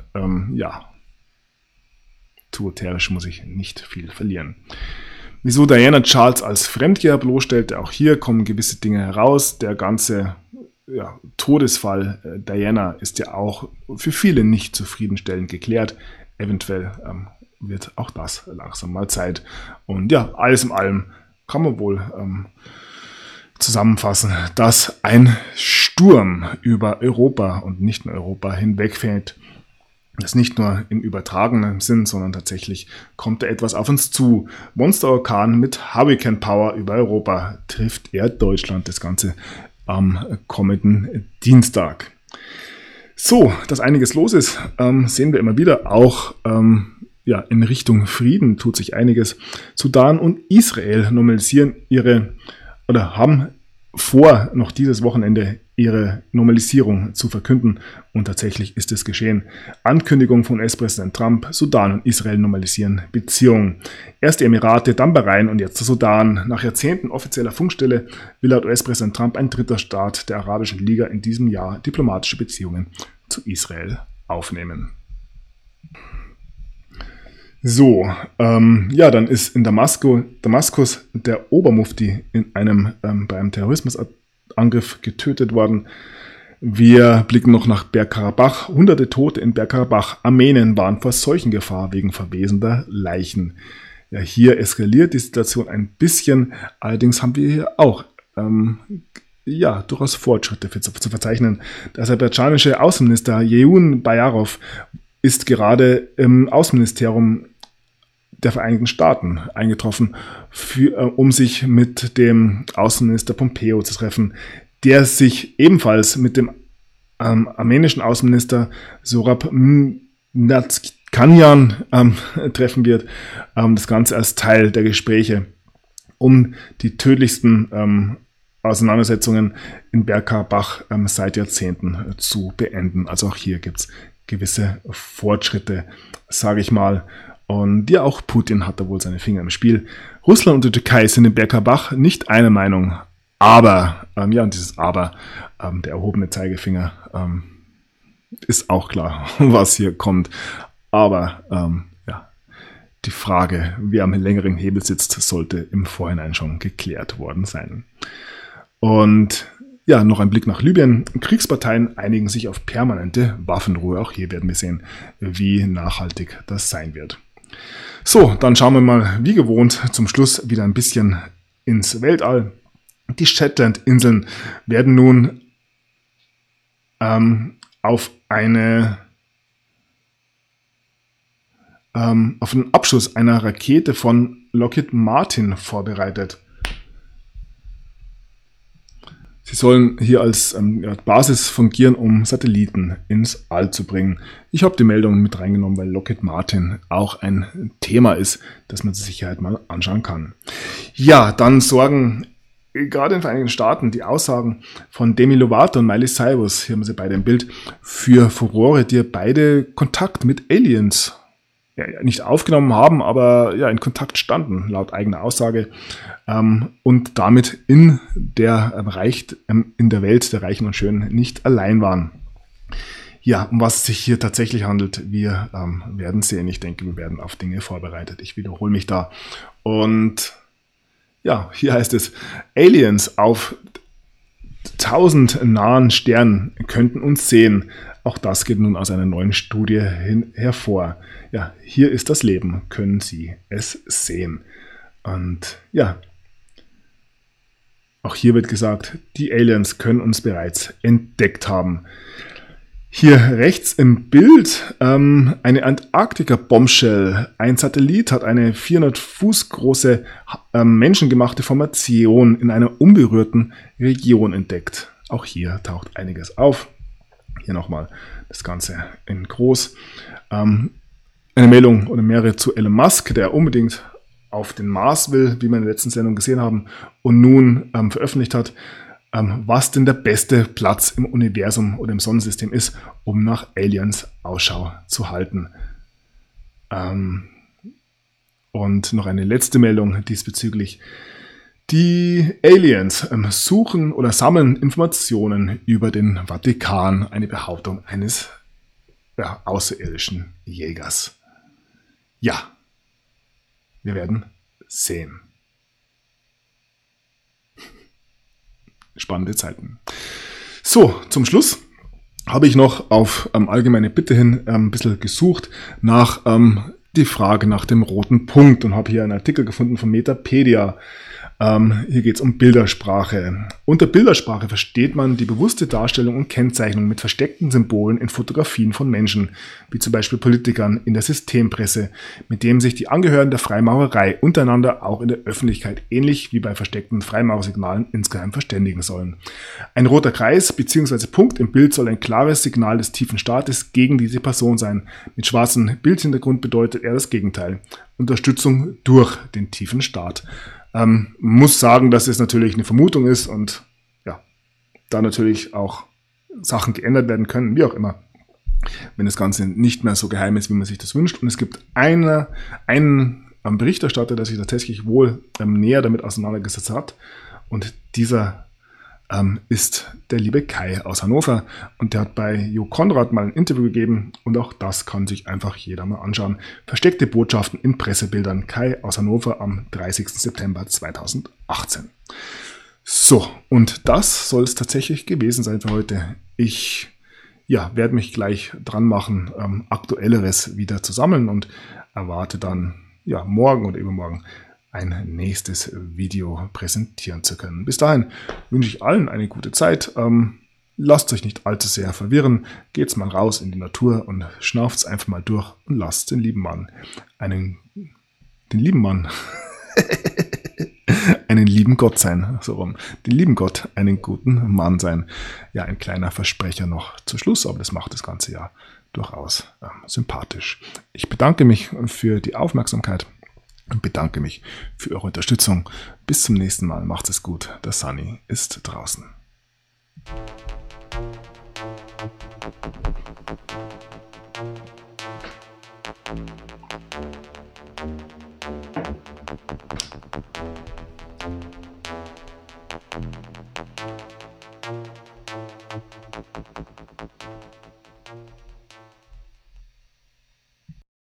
Zu Guterres muss ich nicht viel verlieren. Wieso Diana Charles als Fremdgeher bloßstellte, auch hier kommen gewisse Dinge heraus. Der ganze Todesfall Diana ist ja auch für viele nicht zufriedenstellend geklärt. Eventuell wird auch das langsam mal Zeit. Und ja, alles in allem kann man wohl zusammenfassen, dass ein Sturm über Europa und nicht nur Europa hinwegfährt. Das nicht nur im übertragenen Sinn, sondern tatsächlich kommt da etwas auf uns zu. Monsterorkan mit Hurricane Power über Europa trifft er Deutschland. Das Ganze am kommenden Dienstag. So, dass einiges los ist, sehen wir immer wieder. Auch in Richtung Frieden tut sich einiges. Sudan und Israel normalisieren haben vor, noch dieses Wochenende ihre Normalisierung zu verkünden. Und tatsächlich ist es geschehen. Ankündigung von US-Präsident Trump, Sudan und Israel normalisieren Beziehungen. Erst die Emirate, dann Bahrain und jetzt der Sudan. Nach Jahrzehnten offizieller Funkstelle will laut US-Präsident Trump ein dritter Staat der Arabischen Liga in diesem Jahr diplomatische Beziehungen zu Israel aufnehmen. So, dann ist in Damaskus der Obermufti bei einem Terrorismusangriff getötet worden. Wir blicken noch nach Bergkarabach. Hunderte Tote in Bergkarabach. Armenien waren vor Seuchengefahr wegen verwesender Leichen. Ja, hier eskaliert die Situation ein bisschen. Allerdings haben wir hier auch durchaus Fortschritte zu verzeichnen. Der aserbaidschanische Außenminister Yeun Bayarov ist gerade im Außenministerium der Vereinigten Staaten eingetroffen, um sich mit dem Außenminister Pompeo zu treffen, der sich ebenfalls mit dem armenischen Außenminister Sorab Nazkanyan treffen wird. Das Ganze als Teil der Gespräche, um die tödlichsten Auseinandersetzungen in Bergkarabach seit Jahrzehnten zu beenden. Also auch hier gibt es gewisse Fortschritte, sage ich mal. Und ja, auch Putin hat da wohl seine Finger im Spiel. Russland und die Türkei sind in Bergkarabach nicht einer Meinung. Aber, und dieses Aber, der erhobene Zeigefinger, ist auch klar, was hier kommt. Aber, die Frage, wer am längeren Hebel sitzt, sollte im Vorhinein schon geklärt worden sein. Und ja, noch ein Blick nach Libyen. Kriegsparteien einigen sich auf permanente Waffenruhe. Auch hier werden wir sehen, wie nachhaltig das sein wird. So, dann schauen wir mal, wie gewohnt, zum Schluss wieder ein bisschen ins Weltall. Die Shetland-Inseln werden nun auf den Abschuss einer Rakete von Lockheed Martin vorbereitet. Sie sollen hier als Basis fungieren, um Satelliten ins All zu bringen. Ich habe die Meldung mit reingenommen, weil Lockheed Martin auch ein Thema ist, das man zur Sicherheit mal anschauen kann. Ja, dann sorgen gerade in den Vereinigten Staaten die Aussagen von Demi Lovato und Miley Cyrus, hier haben sie beide im Bild, für Furore, die beide Kontakt mit Aliens nicht aufgenommen haben, aber in Kontakt standen, laut eigener Aussage, und damit in der Welt der Reichen und Schönen nicht allein waren. Ja, um was es sich hier tatsächlich handelt, wir werden sehen. Ich denke, wir werden auf Dinge vorbereitet. Ich wiederhole mich da. Und ja, hier heißt es, Aliens auf 1000 nahen Sternen könnten uns sehen. Auch das geht nun aus einer neuen Studie hervor. Ja, hier ist das Leben, können Sie es sehen. Und ja, auch hier wird gesagt, die Aliens können uns bereits entdeckt haben. Hier rechts im Bild eine Antarktika-Bombshell. Ein Satellit hat eine 400 Fuß große menschengemachte Formation in einer unberührten Region entdeckt. Auch hier taucht einiges auf. Hier nochmal das Ganze in groß. Eine Meldung oder mehrere zu Elon Musk, der unbedingt auf den Mars will, wie wir in der letzten Sendung gesehen haben, und nun veröffentlicht hat, was denn der beste Platz im Universum oder im Sonnensystem ist, um nach Aliens Ausschau zu halten. Und noch eine letzte Meldung diesbezüglich. Die Aliens suchen oder sammeln Informationen über den Vatikan, eine Behauptung eines außerirdischen Jägers. Ja, wir werden sehen. Spannende Zeiten. So, zum Schluss habe ich noch auf allgemeine Bitte hin ein bisschen gesucht nach die Frage nach dem roten Punkt und habe hier einen Artikel gefunden von Metapedia. Hier geht es um Bildersprache. Unter Bildersprache versteht man die bewusste Darstellung und Kennzeichnung mit versteckten Symbolen in Fotografien von Menschen, wie zum Beispiel Politikern in der Systempresse, mit dem sich die Angehörigen der Freimaurerei untereinander auch in der Öffentlichkeit ähnlich wie bei versteckten Freimaurersignalen insgeheim verständigen sollen. Ein roter Kreis bzw. Punkt im Bild soll ein klares Signal des tiefen Staates gegen diese Person sein. Mit schwarzem Bildhintergrund bedeutet er das Gegenteil. Unterstützung durch den tiefen Staat. Muss sagen, dass es natürlich eine Vermutung ist und ja, da natürlich auch Sachen geändert werden können, wie auch immer, wenn das Ganze nicht mehr so geheim ist, wie man sich das wünscht. Und es gibt einen Berichterstatter, der sich tatsächlich wohl näher damit auseinandergesetzt hat, und dieser ist der liebe Kai aus Hannover, und der hat bei Jo Konrad mal ein Interview gegeben, und auch das kann sich einfach jeder mal anschauen. Versteckte Botschaften in Pressebildern. Kai aus Hannover am 30. September 2018. So, und das soll es tatsächlich gewesen sein für heute. Ich werde mich gleich dran machen, Aktuelleres wieder zu sammeln und erwarte dann morgen oder übermorgen ein nächstes Video präsentieren zu können. Bis dahin wünsche ich allen eine gute Zeit. Lasst euch nicht allzu sehr verwirren. Geht's mal raus in die Natur und schnauft's einfach mal durch und lasst den lieben Mann einen lieben Gott sein. So rum. Den lieben Gott einen guten Mann sein. Ja, ein kleiner Versprecher noch zu Schluss, aber das macht das ganze Jahr durchaus sympathisch. Ich bedanke mich für die Aufmerksamkeit und bedanke mich für eure Unterstützung. Bis zum nächsten Mal. Macht es gut. Der Sunny ist draußen.